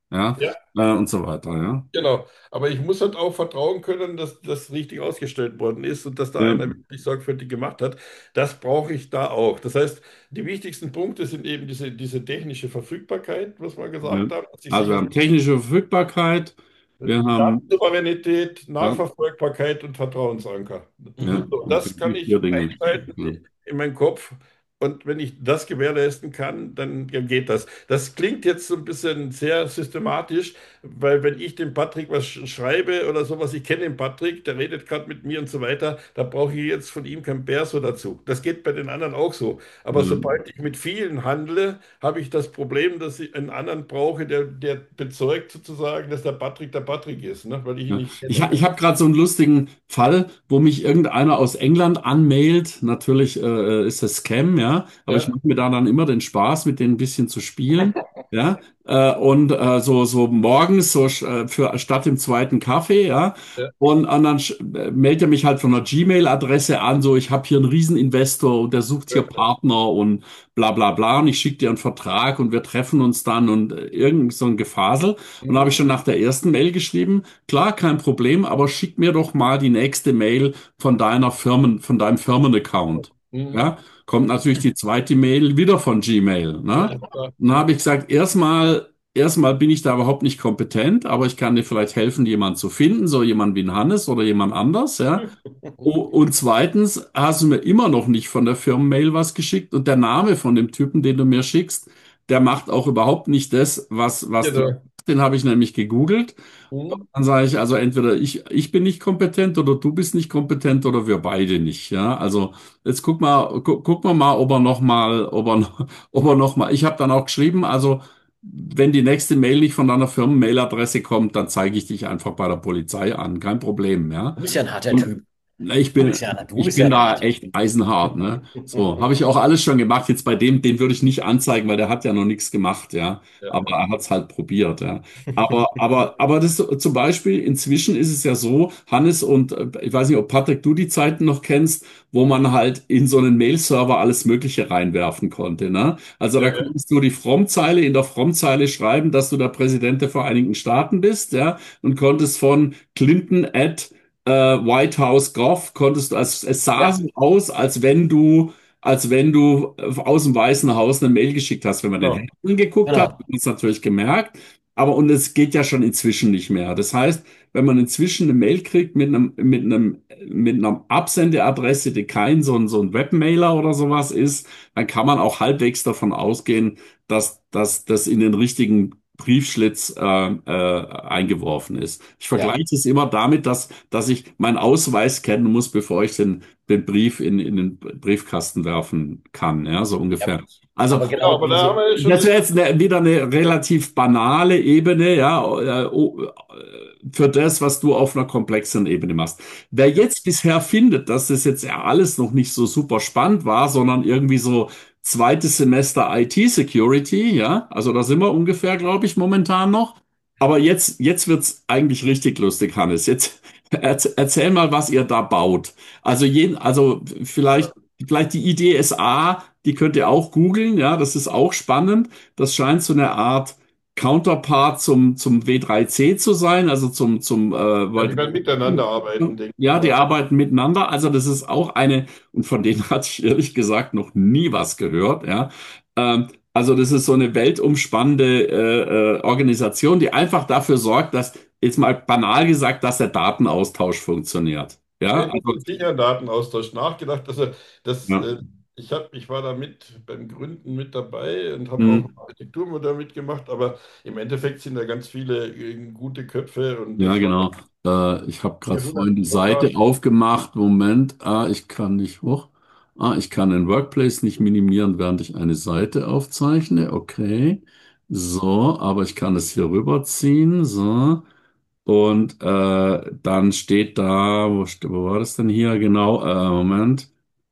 ja, Ja, äh, und so weiter, ja. genau. Aber ich muss halt auch vertrauen können, dass das richtig ausgestellt worden ist und dass da Ja, einer wirklich sorgfältig gemacht hat. Das brauche ich da auch. Das heißt, die wichtigsten Punkte sind eben diese, diese technische Verfügbarkeit, was wir ja. gesagt haben, dass ich Also wir sicher haben technische Verfügbarkeit, wir haben, Datensouveränität, ja, Nachverfolgbarkeit und Vertrauensanker. ja, So, okay, das kann die vier ich Dinge. einschalten Ja. in meinen Kopf. Und wenn ich das gewährleisten kann, dann ja, geht das. Das klingt jetzt so ein bisschen sehr systematisch, weil wenn ich dem Patrick was sch- schreibe oder sowas, ich kenne den Patrick, der redet gerade mit mir und so weiter, da brauche ich jetzt von ihm kein Perso dazu. Das geht bei den anderen auch so. Aber Mhm. sobald ich mit vielen handle, habe ich das Problem, dass ich einen anderen brauche, der, der bezeugt sozusagen, dass der Patrick der Patrick ist, ne? Weil ich ihn Ja. nicht Ich, kenne. ha- ich habe gerade so einen lustigen Fall, wo mich irgendeiner aus England anmailt. Natürlich äh, ist das Scam, ja, aber ich Ja, mache mir da dann immer den Spaß, mit denen ein bisschen zu spielen, ja. Äh, und äh, so so morgens so äh, für statt dem zweiten Kaffee, ja. ja. Und, und dann sch- äh, meldet er mich halt von einer Gmail-Adresse an, so ich habe hier einen Rieseninvestor und der sucht hier Ja. Partner und bla bla bla und ich schicke dir einen Vertrag und wir treffen uns dann und äh, irgend so ein Gefasel. Und da habe ich Mhm. schon nach der ersten Mail geschrieben, klar, kein Problem, aber schick mir doch mal die nächste Mail von deiner Firmen, von deinem Firmenaccount. Mhm. Ja, kommt natürlich die zweite Mail wieder von Gmail, ne? Ja, klar. Und dann Ja. habe ich gesagt, erstmal, erstmal bin ich da überhaupt nicht kompetent, aber ich kann dir vielleicht helfen, jemanden zu finden, so jemand wie ein Hannes oder jemand anders, ja. O- Und zweitens hast du mir immer noch nicht von der Firmenmail was geschickt und der Name von dem Typen, den du mir schickst, der macht auch überhaupt nicht das, was, was du, Genau. den habe ich nämlich gegoogelt. Mhm. Dann sage ich also entweder ich, ich bin nicht kompetent oder du bist nicht kompetent oder wir beide nicht, ja. Also jetzt guck mal, gu, guck mal mal, ob er noch mal, ob er, noch- ob er noch mal, ich habe dann auch geschrieben, also wenn die nächste Mail nicht von deiner Firmenmailadresse kommt, dann zeige ich dich einfach bei der Polizei an, kein Problem, ja. Du bist ja ein harter Und Typ. na, ich Du bin, bist ja, du ich bist ja bin eine da harte echt Typ. eisenhart, ne? So, habe ich auch alles schon gemacht. Jetzt bei dem, den würde ich nicht anzeigen, weil der hat ja noch nichts gemacht, ja. Ja, Aber ja. er hat es halt probiert, ja. Aber, aber, aber das so- zum Beispiel, inzwischen ist es ja so, Hannes und äh, ich weiß nicht, ob Patrick, du die Zeiten noch kennst, wo man halt in so einen Mail-Server alles Mögliche reinwerfen konnte, ne? Also Ja, da ja. konntest du die From-Zeile in der From-Zeile schreiben, dass du der Präsident der Vereinigten Staaten bist, ja, und konntest von Clinton at äh, White House Gov konntest du, als, es sah Ja, so aus, als wenn du, als wenn du äh, aus dem Weißen Haus eine Mail geschickt hast. Wenn man den genau. Händen geguckt hat, hat Genau. man es natürlich gemerkt. Aber und es geht ja schon inzwischen nicht mehr. Das heißt, wenn man inzwischen eine Mail kriegt mit einem, mit einem, mit einer Absendeadresse, die kein so ein, so ein Webmailer oder sowas ist, dann kann man auch halbwegs davon ausgehen, dass, dass das in den richtigen Briefschlitz äh, äh, eingeworfen ist. Ich Ja. vergleiche es immer damit, dass, dass ich meinen Ausweis kennen muss, bevor ich den, den Brief in, in den Briefkasten werfen kann, ja, so Ja. ungefähr. Also Aber Genau, genau aber da haben diese, wir ja schon das das. wäre jetzt eine, wieder eine relativ banale Ebene, ja, äh, oh, äh, für das, was du auf einer komplexen Ebene machst. Wer Ja, jetzt bisher findet, dass das jetzt ja alles noch nicht so super spannend war, sondern irgendwie so zweites Semester I T-Security, ja, also da sind wir ungefähr, glaube ich, momentan noch. Aber jetzt, jetzt wird's eigentlich richtig lustig, Hannes. Jetzt erz- erzähl mal, was ihr da baut. Also jeden, also vielleicht, vielleicht die I D S A, die könnt ihr auch googeln, ja, das ist auch spannend. Das scheint so eine Art Counterpart zum, zum W drei C zu sein, also zum, zum, äh, ja, weil die werden miteinander arbeiten, denke ich ja, die mal. arbeiten miteinander. Also das ist auch eine, und von denen hatte ich ehrlich gesagt noch nie was gehört, ja. Ähm, also das ist so eine weltumspannende äh, äh, Organisation, die einfach dafür sorgt, dass, jetzt mal banal gesagt, dass der Datenaustausch funktioniert. Ja, Ja, ich habe also, den sicheren Datenaustausch nachgedacht. Dass, er- dass, ja. äh, ich, hab, ich war da mit beim Gründen mit dabei und habe auch ein Hm. Architekturmodell mitgemacht, aber im Endeffekt sind da ganz viele äh, gute Köpfe und Ja, das war genau. Äh, ich habe gerade hundert vorhin die Seite Vorgaben. aufgemacht. Moment. Ah, ich kann nicht hoch. Ah, ich kann den Workplace nicht minimieren, während ich eine Seite aufzeichne. Okay. So, aber ich kann es hier rüberziehen. So. Und äh, dann steht da, wo, st- wo war das denn hier? Genau, äh, Moment.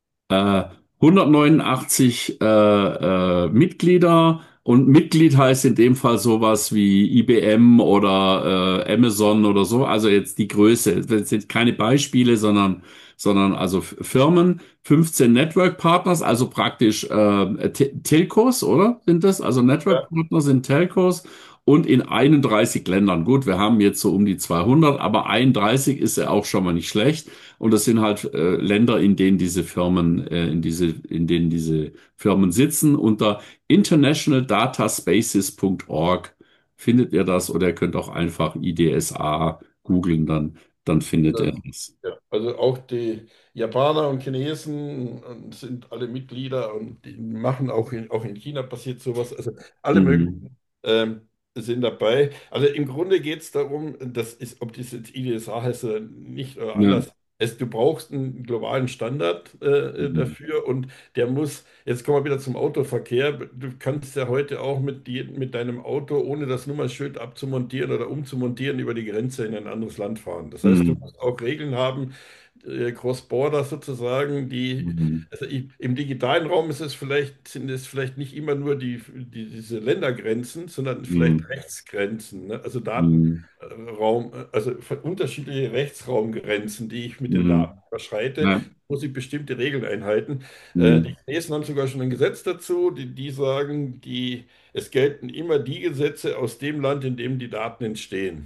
Äh, hundertneunundachtzig äh, äh, Mitglieder und Mitglied heißt in dem Fall sowas wie I B M oder äh, Amazon oder so. Also jetzt die Größe. Das sind keine Beispiele, sondern, sondern also F- Firmen, fünfzehn Network Partners, also praktisch äh, Te- Telcos, oder? Sind das? Also Network Ja, Partner sind Telcos und in einunddreißig Ländern. Gut, wir haben jetzt so um die zweihundert, aber einunddreißig ist ja auch schon mal nicht schlecht. Und das sind halt äh, Länder, in denen diese Firmen, äh, in diese, in denen diese Firmen sitzen. Unter international data spaces punkt org findet ihr das, oder ihr könnt auch einfach I D S A googeln, dann, dann findet ihr Das, das. ja, also auch die Japaner und Chinesen und sind alle Mitglieder und die machen auch in, auch in China passiert sowas. Also alle Mhm. möglichen ähm, sind dabei. Also im Grunde geht es darum, das ist, ob das jetzt I D S A heißt oder nicht oder Ja. anders. Es, du brauchst einen globalen Standard äh, Mhm. dafür und der muss, jetzt kommen wir wieder zum Autoverkehr. Du kannst ja heute auch mit, die, mit deinem Auto, ohne das Nummernschild abzumontieren oder umzumontieren, über die Grenze in ein anderes Land fahren. Das heißt, du Mhm. musst auch Regeln haben, äh, Cross-Border sozusagen, die, Mhm. also i- im digitalen Raum ist es vielleicht, sind es vielleicht nicht immer nur die, die, diese Ländergrenzen, sondern vielleicht Mhm. Rechtsgrenzen, ne? Also Mhm. Datenraum, also unterschiedliche Rechtsraumgrenzen, die ich mit den Daten Mhm. überschreite, Ja. muss ich bestimmte Regeln einhalten. Äh, die Mhm. Chinesen haben sogar schon ein Gesetz dazu, die, die sagen, die, es gelten immer die Gesetze aus dem Land, in dem die Daten entstehen.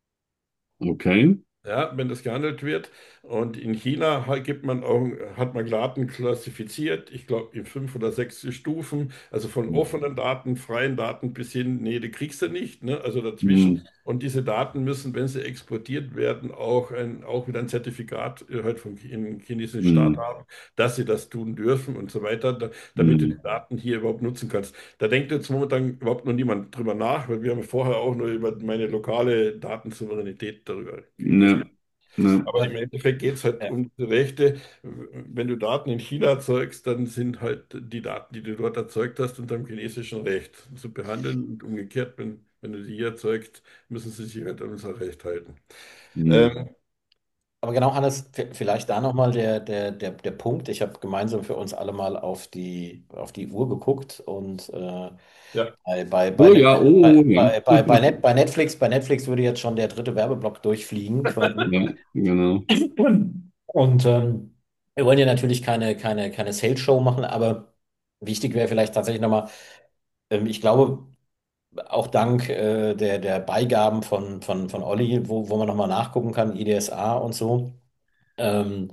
Okay. Ja, wenn das gehandelt wird. Und in China ha- gibt man auch, hat man Daten klassifiziert, ich glaube in fünf oder sechs Stufen, also von offenen Daten, freien Daten bis hin, nee, die kriegst du nicht, ne? Also dazwischen. Mhm. Und diese Daten müssen, wenn sie exportiert werden, auch, ein, auch wieder ein Zertifikat äh, halt vom Chi- chinesischen Staat Mhm. haben, dass sie das tun dürfen und so weiter, da, damit du die Mhm. Daten hier überhaupt nutzen kannst. Da denkt jetzt momentan überhaupt noch niemand drüber nach, weil wir haben vorher auch nur über meine lokale Datensouveränität darüber Ja. gesprochen. Ja. Aber im Endeffekt geht es halt Ja. um die Rechte. Wenn du Daten in China erzeugst, dann sind halt die Daten, die du dort erzeugt hast, unter dem chinesischen Recht zu behandeln. Und umgekehrt, wenn, wenn du sie hier erzeugst, müssen sie sich halt an unser Recht halten. Mhm. Ähm, Aber genau, Hannes, v- vielleicht da nochmal der, der, der, der Punkt. Ich habe gemeinsam für uns alle mal auf die, auf die Uhr geguckt und äh, ja, bei, bei, bei, Oh Net, ja, oh bei, ja. bei, bei, bei, Net, bei Netflix, bei Netflix würde jetzt schon der dritte Werbeblock durchfliegen, quasi. Ja, genau. Und, und ähm, wir wollen ja natürlich keine, keine, keine Sales-Show machen, aber wichtig wäre vielleicht tatsächlich nochmal, ähm, ich glaube, auch dank äh, der, der Beigaben von, von, von Olli, wo, wo man nochmal nachgucken kann, I D S A und so. Ähm,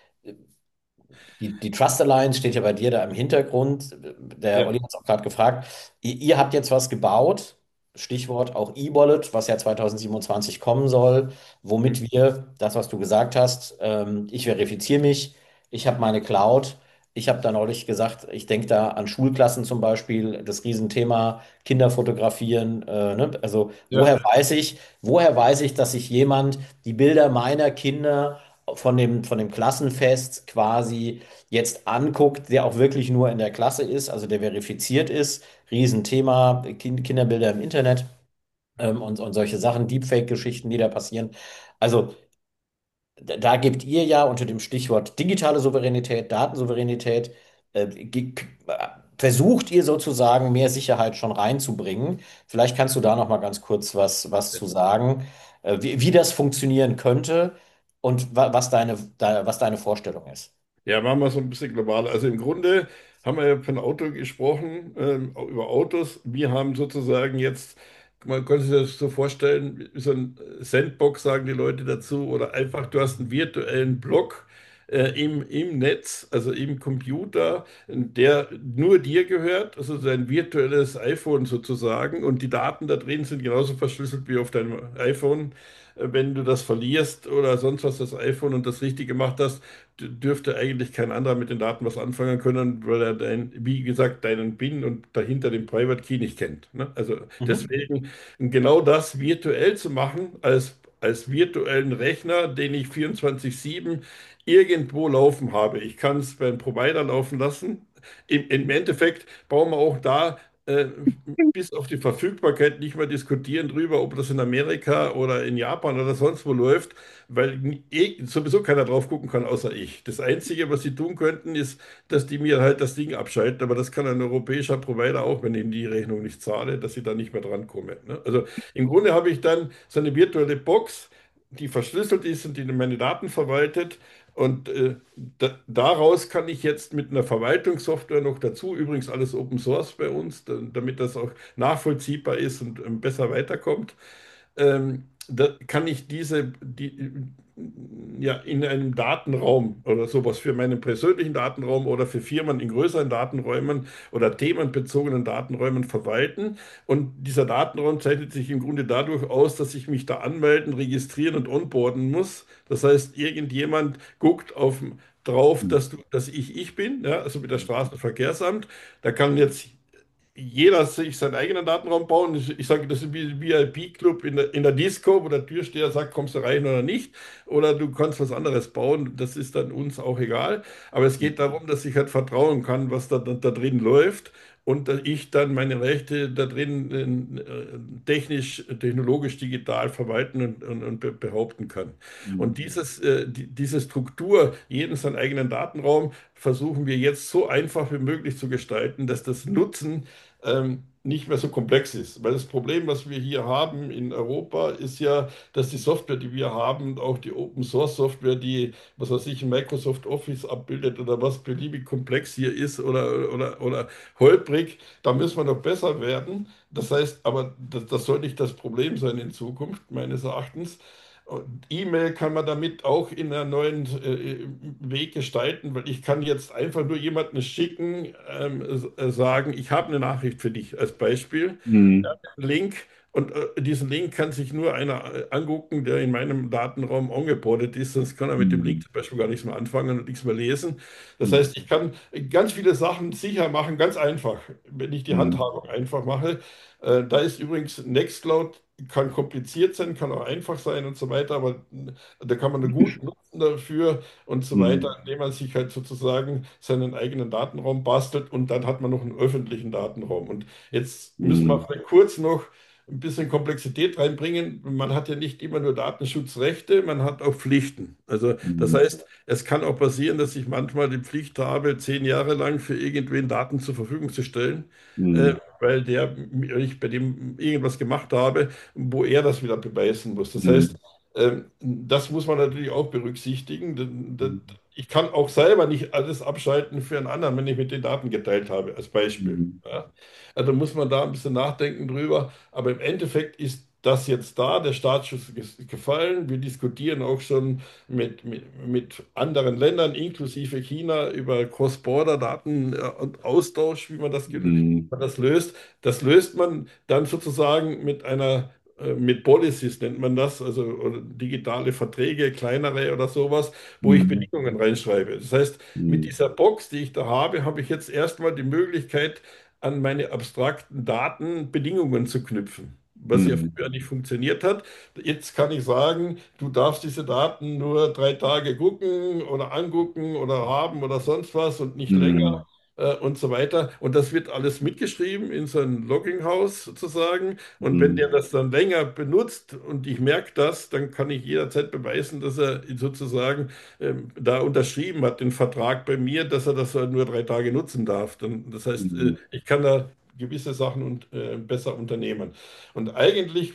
Die, die Trust Alliance steht ja bei dir da im Hintergrund. Der ja, Olli hat es auch gerade gefragt. Ihr, ihr habt jetzt was gebaut, Stichwort auch E-Wallet, was ja zwanzig siebenundzwanzig kommen soll, womit hm, wir, das, was du gesagt hast, ähm, ich verifiziere mich, ich habe meine Cloud. Ich habe da neulich gesagt, ich denke da an Schulklassen zum Beispiel, das Riesenthema Kinder fotografieren. Äh, ne? Also woher ja, weiß ich, woher weiß ich, dass sich jemand die Bilder meiner Kinder von dem, von dem Klassenfest quasi jetzt anguckt, der auch wirklich nur in der Klasse ist, also der verifiziert ist, Riesenthema, kind, Kinderbilder im Internet ähm, und, und solche Sachen, Deepfake-Geschichten, die da passieren. Also da, da gebt ihr ja unter dem Stichwort digitale Souveränität, Datensouveränität, äh, ge- äh, versucht ihr sozusagen mehr Sicherheit schon reinzubringen. Vielleicht kannst du da noch mal ganz kurz was, was ja. zu sagen, äh, wie, wie das funktionieren könnte und wa was deine, da, was deine Vorstellung ist. Ja, machen wir so ein bisschen global. Also im Grunde haben wir ja von Auto gesprochen, ähm, auch über Autos. Wir haben sozusagen jetzt, man könnte sich das so vorstellen, wie so ein Sandbox, sagen die Leute dazu, oder einfach, du hast einen virtuellen Block äh, im, im Netz, also im Computer, der nur dir gehört, also dein virtuelles iPhone sozusagen. Und die Daten da drin sind genauso verschlüsselt wie auf deinem iPhone. Äh, Wenn du das verlierst oder sonst was das iPhone und das richtig gemacht hast, d- dürfte eigentlich kein anderer mit den Daten was anfangen können, weil er dein, wie gesagt, deinen PIN und dahinter den Private Key nicht kennt. Ne? Also Mhm. deswegen genau das virtuell zu machen, als, als virtuellen Rechner, den ich vierundzwanzig sieben irgendwo laufen habe. Ich kann es beim Provider laufen lassen. Im, im Endeffekt brauchen wir auch da äh, bis auf die Verfügbarkeit nicht mehr diskutieren drüber, ob das in Amerika oder in Japan oder sonst wo läuft, weil eh sowieso keiner drauf gucken kann, außer ich. Das Einzige, was sie tun könnten, ist, dass die mir halt das Ding abschalten, aber das kann ein europäischer Provider auch, wenn ich ihm die Rechnung nicht zahle, dass ich da nicht mehr drankomme. Ne? Also im Grunde habe ich dann so eine virtuelle Box, die verschlüsselt ist und die meine Daten verwaltet. Und äh, da, daraus kann ich jetzt mit einer Verwaltungssoftware noch dazu, übrigens alles Open Source bei uns, da, damit das auch nachvollziehbar ist und ähm, besser weiterkommt, ähm, da kann ich diese die, ja, in einem Datenraum oder sowas für meinen persönlichen Datenraum oder für Firmen in größeren Datenräumen oder themenbezogenen Datenräumen verwalten. Und dieser Datenraum zeichnet sich im Grunde dadurch aus, dass ich mich da anmelden, registrieren und onboarden muss. Das heißt, irgendjemand guckt auf drauf, dass du, dass ich ich bin, ja, also mit der Straßenverkehrsamt. Da kann jetzt jeder sich seinen eigenen Datenraum bauen. Ich, ich sage, das ist wie ein V I P-Club in der, in der Disco, wo der Türsteher sagt, kommst du rein oder nicht. Oder du kannst was anderes bauen. Das ist dann uns auch egal. Aber es geht darum, dass ich halt vertrauen kann, was da, da, da drin läuft. Und dass ich dann meine Rechte da drin äh, technisch, technologisch, digital verwalten und, und, und be- behaupten kann. Und Mhm. dieses, äh, die, diese Struktur, jeden seinen eigenen Datenraum, versuchen wir jetzt so einfach wie möglich zu gestalten, dass das Nutzen ähm, nicht mehr so komplex ist. Weil das Problem, was wir hier haben in Europa, ist ja, dass die Software, die wir haben, auch die Open Source Software, die, was weiß ich, Microsoft Office abbildet oder was beliebig komplex hier ist oder, oder, oder holprig, da müssen wir noch besser werden. Das heißt, aber das, das soll nicht das Problem sein in Zukunft, meines Erachtens. Und E-Mail kann man damit auch in einem neuen äh, Weg gestalten, weil ich kann jetzt einfach nur jemanden schicken, ähm, äh, sagen, ich habe eine Nachricht für dich als Beispiel, Mhm. Link, und äh, diesen Link kann sich nur einer äh, angucken, der in meinem Datenraum ongeboardet ist, sonst kann er mit dem Link Mhm. zum Beispiel gar nichts mehr anfangen und nichts mehr lesen. Das Mhm. heißt, ich kann ganz viele Sachen sicher machen, ganz einfach, wenn ich die Mhm. Handhabung einfach mache. Äh, da ist übrigens Nextcloud, kann kompliziert sein, kann auch einfach sein und so weiter, aber da kann man einen guten Nutzen dafür und so weiter, Mhm. indem man sich halt sozusagen seinen eigenen Datenraum bastelt und dann hat man noch einen öffentlichen Datenraum. Und jetzt müssen wir Mhm. vielleicht kurz noch ein bisschen Komplexität reinbringen. Man hat ja nicht immer nur Datenschutzrechte, man hat auch Pflichten. Also das Mhm. heißt, es kann auch passieren, dass ich manchmal die Pflicht habe, zehn Jahre lang für irgendwen Daten zur Verfügung zu stellen, äh, Mhm. weil der, ich bei dem irgendwas gemacht habe, wo er das wieder beweisen muss. Das heißt, Mhm. ähm, das muss man natürlich auch berücksichtigen. Denn- denn Ich kann auch selber nicht alles abschalten für einen anderen, wenn ich mit den Daten geteilt habe, als Beispiel. Mhm. Ja? Also muss man da ein bisschen nachdenken drüber. Aber im Endeffekt ist das jetzt da, der Startschuss ist gefallen. Wir diskutieren auch schon mit, mit, mit anderen Ländern, inklusive China, über Cross-Border-Daten und Austausch, wie man das, ge- wie Mhm. man das löst. Das löst man dann sozusagen mit einer äh, mit Policies nennt man das, also oder digitale Verträge, kleinere oder sowas, wo ich Mhm. Bedingungen reinschreibe. Das heißt, mit Mhm. dieser Box, die ich da habe, habe ich jetzt erstmal die Möglichkeit, an meine abstrakten Daten Bedingungen zu knüpfen, was ja Mhm. früher nicht funktioniert hat. Jetzt kann ich sagen, du darfst diese Daten nur drei Tage gucken oder angucken oder haben oder sonst was und nicht länger. Mhm. äh, Und so weiter. Und das wird alles mitgeschrieben in so ein Logging-Haus sozusagen. Und wenn der Mhm. das dann länger benutzt und ich merke das, dann kann ich jederzeit beweisen, dass er sozusagen ähm, da unterschrieben hat, den Vertrag bei mir, dass er das nur drei Tage nutzen darf. Dann, das heißt, äh, Mhm. ich kann da gewisse Sachen und, äh, besser unternehmen. Und eigentlich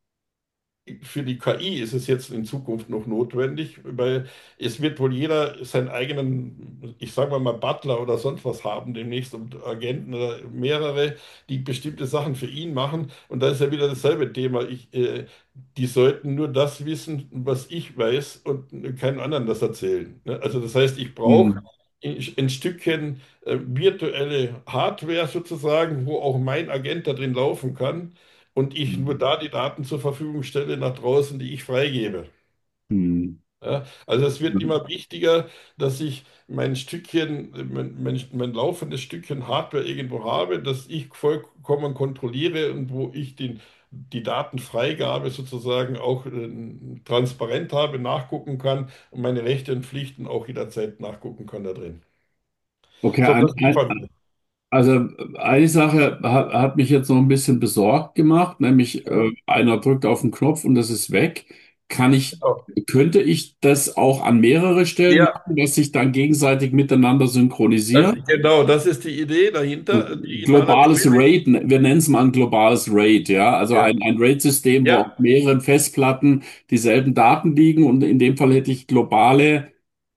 für die K I ist es jetzt in Zukunft noch notwendig, weil es wird wohl jeder seinen eigenen, ich sage mal Butler oder sonst was haben demnächst und Agenten oder mehrere, die bestimmte Sachen für ihn machen. Und da ist ja wieder dasselbe Thema. Ich, äh, die sollten nur das wissen, was ich weiß und keinen anderen das erzählen. Ne? Also das heißt, ich brauche Mhm. ein ein Stückchen äh, virtuelle Hardware sozusagen, wo auch mein Agent da drin laufen kann und ich nur Mhm. da die Daten zur Verfügung stelle nach draußen, die ich freigebe. Mhm. Ja, also es wird immer wichtiger, dass ich mein Stückchen, mein, mein, mein laufendes Stückchen Hardware irgendwo habe, das ich vollkommen kontrolliere und wo ich den, die Datenfreigabe sozusagen auch äh, transparent habe, nachgucken kann und meine Rechte und Pflichten auch jederzeit nachgucken kann da drin. Okay, So, ein, das ein, gefällt mir. also eine Sache hat, hat mich jetzt noch ein bisschen besorgt gemacht, nämlich äh, einer drückt auf den Knopf und das ist weg. Kann ich, Genau. könnte ich das auch an mehrere Stellen Ja, machen, dass sich dann gegenseitig miteinander das, synchronisieren? genau, das ist die Idee dahinter. Digitaler Globales Twinning. RAID, wir nennen es mal ein globales RAID, ja, also Ja, ein, ein RAID-System, wo auf ja, mehreren Festplatten dieselben Daten liegen und in dem Fall hätte ich globale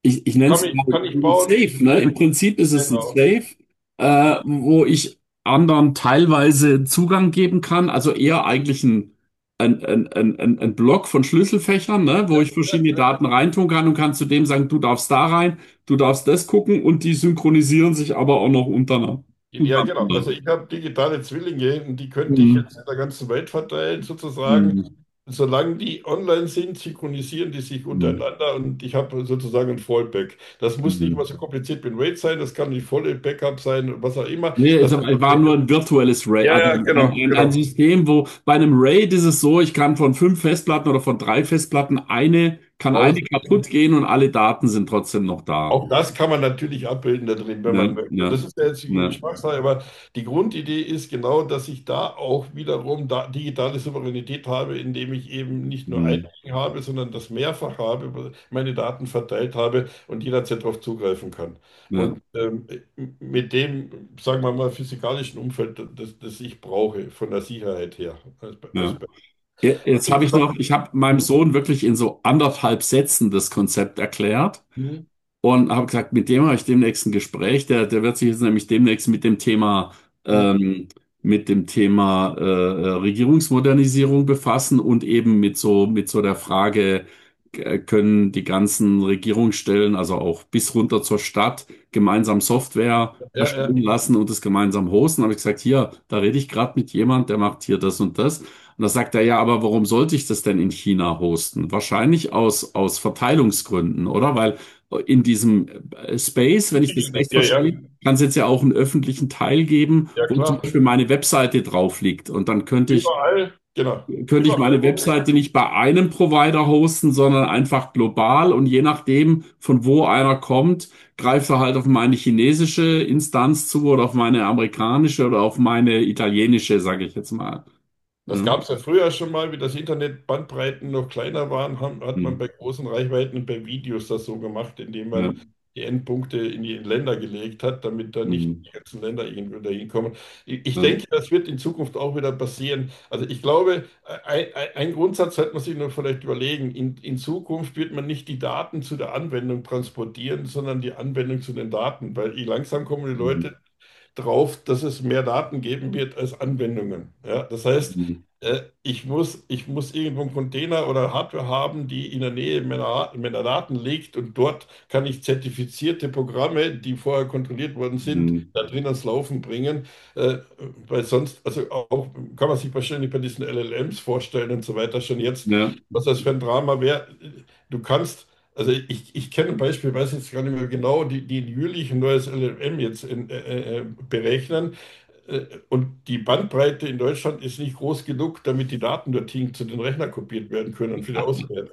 ich, ich nenne Kann es ich, mal kann ich ein bauen. Safe, ne? Im Prinzip ist es ein Genau. Safe, äh, wo ich anderen teilweise Zugang geben kann, also eher eigentlich ein, ein, ein, ein, ein ein Block von Schlüsselfächern, ne? Wo ich verschiedene Daten reintun kann und kann zu dem sagen, du darfst da rein, du darfst das gucken und die synchronisieren sich aber auch noch untereinander. Ja, genau. Also untereinander. ich habe digitale Zwillinge und die könnte ich Mhm. jetzt in der ganzen Welt verteilen, sozusagen. Mhm. Solange die online sind, synchronisieren die sich Mhm. untereinander und ich habe sozusagen ein Fallback. Das muss nicht mal Mhm. so kompliziert wie ein RAID sein, das kann die volle Backup sein, was auch immer. Nee, es Das war nur ein virtuelles RAID, ja, also ja, ein, genau, ein, ein genau. System, wo bei einem RAID ist es so, ich kann von fünf Festplatten oder von drei Festplatten eine, kann eine kaputt Auswählen. gehen und alle Daten sind trotzdem noch da. Auch das kann man natürlich abbilden da drin, wenn man Ne, möchte. ne, Das ist ja jetzt eine ne, Geschmackssache, aber die Grundidee ist genau, dass ich da auch wiederum da digitale Souveränität habe, indem ich eben nicht nur ein hm, Ding habe, sondern das mehrfach habe, meine Daten verteilt habe und jederzeit darauf zugreifen kann. ne, Und ähm, mit dem, sagen wir mal, physikalischen Umfeld, das, das ich brauche, von der Sicherheit her. Als, als, ne. Je- Jetzt habe ich noch, ich habe meinem Sohn wirklich in so anderthalb Sätzen das Konzept erklärt. Mhm. Und habe gesagt, mit dem habe ich demnächst ein Gespräch. Der, der wird sich jetzt nämlich demnächst mit dem Thema, Mhm. ähm, mit dem Thema äh, äh, Regierungsmodernisierung befassen und eben mit so, mit so der Frage, äh, können die ganzen Regierungsstellen, also auch bis runter zur Stadt, gemeinsam Software Ja, erstellen ja. lassen und es gemeinsam hosten. Habe ich gesagt, hier, da rede ich gerade mit jemand, der macht hier das und das. Und da sagt er, ja, aber warum sollte ich das denn in China hosten? Wahrscheinlich aus, aus Verteilungsgründen, oder? Weil in diesem äh, Space, wenn ich das recht Ja, ja, verstehe, kann es jetzt ja auch einen öffentlichen Teil geben, ja, wo zum klar. Beispiel meine Webseite drauf liegt. Und dann könnte ich, Überall, genau. könnte ich Überall, meine wo Webseite nicht bei einem Provider hosten, sondern einfach global. Und je nachdem, von wo einer kommt, greift er halt auf meine chinesische Instanz zu oder auf meine amerikanische oder auf meine italienische, sage ich jetzt mal. das Ja. gab es ja früher schon mal, wie das Internet-Bandbreiten noch kleiner waren, haben, hat man Hm. bei großen Reichweiten und bei Videos das so gemacht, indem Ja. man die Endpunkte in die Länder gelegt hat, damit da nicht Hm. die ganzen Länder irgendwo dahin kommen. Ich, ich Ja. denke, das wird in Zukunft auch wieder passieren. Also ich glaube, ein, ein, ein Grundsatz sollte man sich nur vielleicht überlegen. In, in Zukunft wird man nicht die Daten zu der Anwendung transportieren, sondern die Anwendung zu den Daten, weil langsam kommen die Hm. Leute drauf, dass es mehr Daten geben wird als Anwendungen. Ja, das heißt, Hm. äh, ich muss, ich muss irgendwo einen Container oder Hardware haben, die in der Nähe meiner, meiner Daten liegt und dort kann ich zertifizierte Programme, die vorher kontrolliert worden sind, Hm. da drin ans Laufen bringen, äh, weil sonst, also auch kann man sich wahrscheinlich bei diesen L L Ms vorstellen und so weiter schon jetzt, Ja. was das für ein Drama wäre. Du kannst also ich, ich kenne ein Beispiel, weiß jetzt gar nicht mehr genau, die, die in Jülich ein neues L L M jetzt in, äh, äh, berechnen. Äh, Und die Bandbreite in Deutschland ist nicht groß genug, damit die Daten dorthin zu den Rechnern kopiert werden können und wieder auswerten.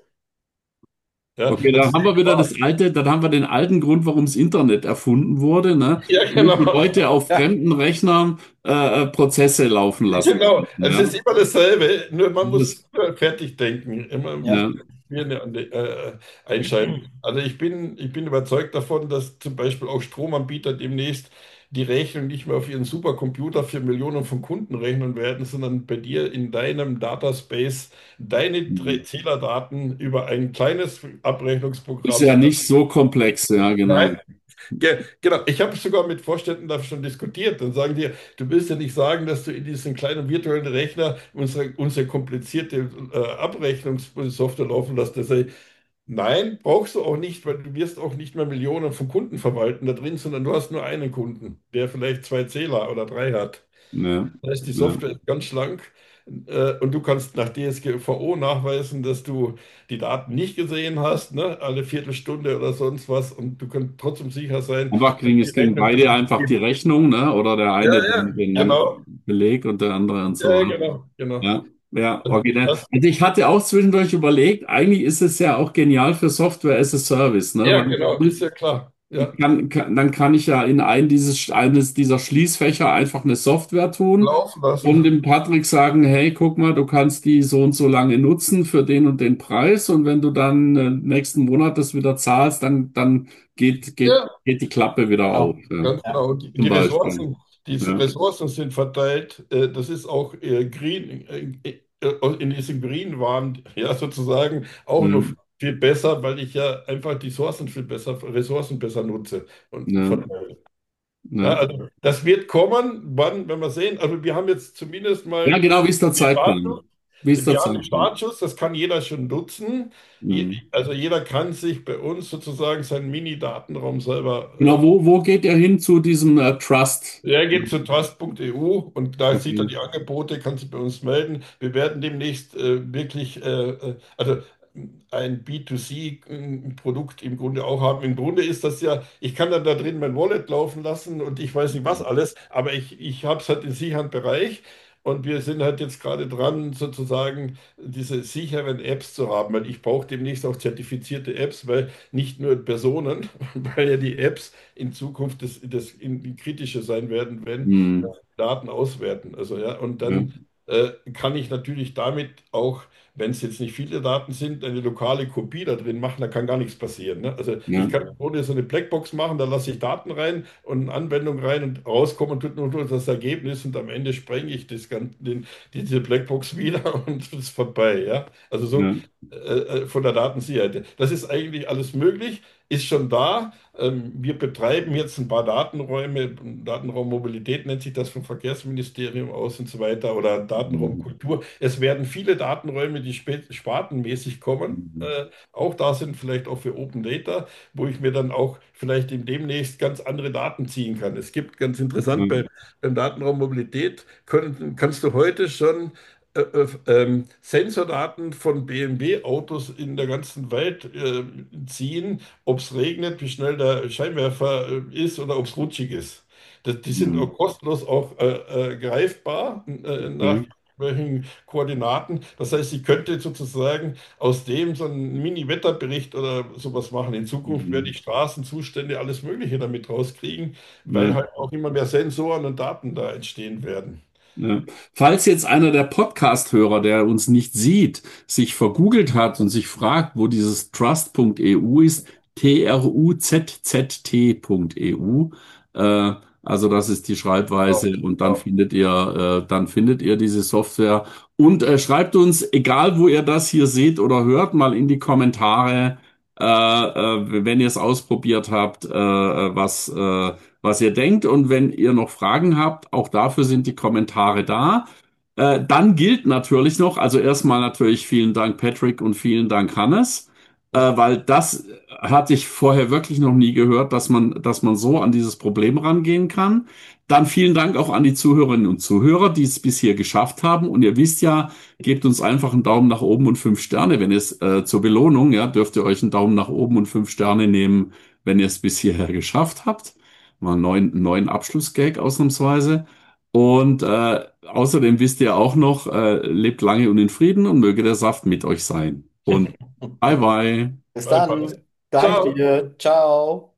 Ja, Okay, das dann ist haben wir echt wieder wahr. das alte, dann haben wir den alten Grund, warum das Internet erfunden wurde, ne? Ja, Damit die genau. Leute auf Ja, fremden Rechnern äh, äh, Prozesse laufen lassen. Genau. Es Ja, ist immer dasselbe, nur man das, muss nur fertig denken. Immer muss ja. ja, Birne an die, äh, einschalten. Also ich bin, ich bin überzeugt davon, dass zum Beispiel auch Stromanbieter demnächst die Rechnung nicht mehr auf ihren Supercomputer für Millionen von Kunden rechnen werden, sondern bei dir in deinem Dataspace deine Dre- Zählerdaten über ein kleines ist Abrechnungsprogramm. ja nicht so komplex, ja, genau. Nein, ge- genau. Ich habe sogar mit Vorständen da schon diskutiert. Dann sagen die, du willst ja nicht sagen, dass du in diesen kleinen virtuellen Rechner unsere, unsere komplizierte äh, Abrechnungssoftware laufen lässt. Das heißt, nein, brauchst du auch nicht, weil du wirst auch nicht mehr Millionen von Kunden verwalten da drin, sondern du hast nur einen Kunden, der vielleicht zwei Zähler oder drei hat. Ja, Das heißt, die ja. Software ist ganz schlank äh, und du kannst nach D S G V O nachweisen, dass du die Daten nicht gesehen hast, ne, alle Viertelstunde oder sonst was und du kannst trotzdem sicher sein, Einfach dass kriegen, die es kriegen Rechnung beide pünktlich einfach die geht. Rechnung, ne? Oder der Ja, eine ja, den, genau. den Beleg und der andere und so Ja, ja, weiter. genau, genau. Ja, ja, Also originell. das, Also ich hatte auch zwischendurch überlegt, eigentlich ist es ja auch genial für Software as a Service, ne? ja, Weil genau, ist ja klar. ich Ja, kann, kann, dann kann ich ja in ein dieses, eines dieser Schließfächer einfach eine Software tun laufen lassen. und dem Patrick sagen, hey, guck mal, du kannst die so und so lange nutzen für den und den Preis und wenn du dann äh, nächsten Monat das wieder zahlst, dann, dann geht, geht, Ja, geht die Klappe wieder auf, Genau. ja. ganz Ja. genau. Und Die, Zum die Beispiel. Ressourcen, die Ja. Ressourcen sind verteilt. Äh, Das ist auch äh, Green, äh, äh, in diesem Green waren ja sozusagen auch nur Ja. viel besser, weil ich ja einfach die Ressourcen viel besser, Ressourcen besser nutze und Ja, verteile. Ja, ja. also das wird kommen, wann, wenn wir sehen. Also wir haben jetzt zumindest Ja, mal genau, wie ist der den Zeitplan? Startschuss. Wie ist der Wir haben den Zeitplan? Startschuss, das kann jeder schon nutzen. Je- Mhm. Also jeder kann sich bei uns sozusagen seinen Mini-Datenraum selber. Genau, wo, wo geht ihr hin zu diesem äh, Trust? Äh, er geht zu trust punkt e u und da sieht er Okay. die Angebote, kann sich bei uns melden. Wir werden demnächst äh, wirklich, äh, äh, also ein B zwei C-Produkt im Grunde auch haben. Im Grunde ist das ja, ich kann dann da drin mein Wallet laufen lassen und ich weiß nicht was alles, aber ich, ich habe es halt im sicheren Bereich und wir sind halt jetzt gerade dran, sozusagen diese sicheren Apps zu haben, weil ich brauche demnächst auch zertifizierte Apps, weil nicht nur Personen, weil ja die Apps in Zukunft das, das in, in kritische sein werden, wenn Mhm. Daten auswerten. Also ja, und Ja, dann äh, kann ich natürlich damit auch, wenn es jetzt nicht viele Daten sind, eine lokale Kopie da drin machen, da kann gar nichts passieren. Ne? Also ich ja, kann ohne so eine Blackbox machen, da lasse ich Daten rein und eine Anwendung rein und rauskommen tut nur nur das Ergebnis und am Ende sprenge ich das, Gan- den, diese Blackbox wieder und es ist vorbei. Ja? Also so ja, äh, äh, von der Datensicherheit. Das ist eigentlich alles möglich, ist schon da. Ähm, wir betreiben jetzt ein paar Datenräume, Datenraum Mobilität nennt sich das vom Verkehrsministerium aus und so weiter oder Datenraum mhm. Kultur. Es werden viele Datenräume, die spä- spartenmäßig kommen. Mhm. Äh, auch da sind vielleicht auch für Open Data, wo ich mir dann auch vielleicht in demnächst ganz andere Daten ziehen kann. Es gibt ganz interessant Ja, bei, beim Datenraum Mobilität können, kannst du heute schon äh, äh, ähm, Sensordaten von B M W-Autos in der ganzen Welt äh, ziehen, ob es regnet, wie schnell der Scheinwerfer äh, ist oder ob es rutschig ist. Das, die sind auch mhm. kostenlos auch äh, äh, greifbar äh, nach Okay. welchen Koordinaten. Das heißt, ich könnte sozusagen aus dem so einen Mini-Wetterbericht oder sowas machen. In Zukunft werde Mhm. ich Straßenzustände, alles Mögliche damit rauskriegen, weil Ja. halt auch immer mehr Sensoren und Daten da entstehen werden. Ja. Falls jetzt einer der Podcast-Hörer, der uns nicht sieht, sich vergoogelt hat und sich fragt, wo dieses trust punkt e u ist, T R U Z Z T punkt E U, äh, also das ist die Genau, Schreibweise und dann genau. findet ihr, äh, dann findet ihr diese Software und äh, schreibt uns, egal wo ihr das hier seht oder hört, mal in die Kommentare, äh, äh, wenn ihr es ausprobiert habt, äh, äh, was äh, was ihr denkt. Und wenn ihr noch Fragen habt, auch dafür sind die Kommentare da. Äh, dann gilt natürlich noch, also erstmal natürlich vielen Dank Patrick und vielen Dank Hannes, äh, weil das hatte ich vorher wirklich noch nie gehört, dass man, dass man so an dieses Problem rangehen kann. Dann vielen Dank auch an die Zuhörerinnen und Zuhörer, die es bis hier geschafft haben. Und ihr wisst ja, gebt uns einfach einen Daumen nach oben und fünf Sterne. Wenn ihr es äh, zur Belohnung, ja, dürft ihr euch einen Daumen nach oben und fünf Sterne nehmen, wenn ihr es bis hierher geschafft habt. Mal einen neuen, einen neuen Abschlussgag ausnahmsweise. Und äh, außerdem wisst ihr auch noch, äh, lebt lange und in Frieden und möge der Saft mit euch sein. Und bye bye. Bis Bye, bye. dann. Danke Ciao. dir. Ciao.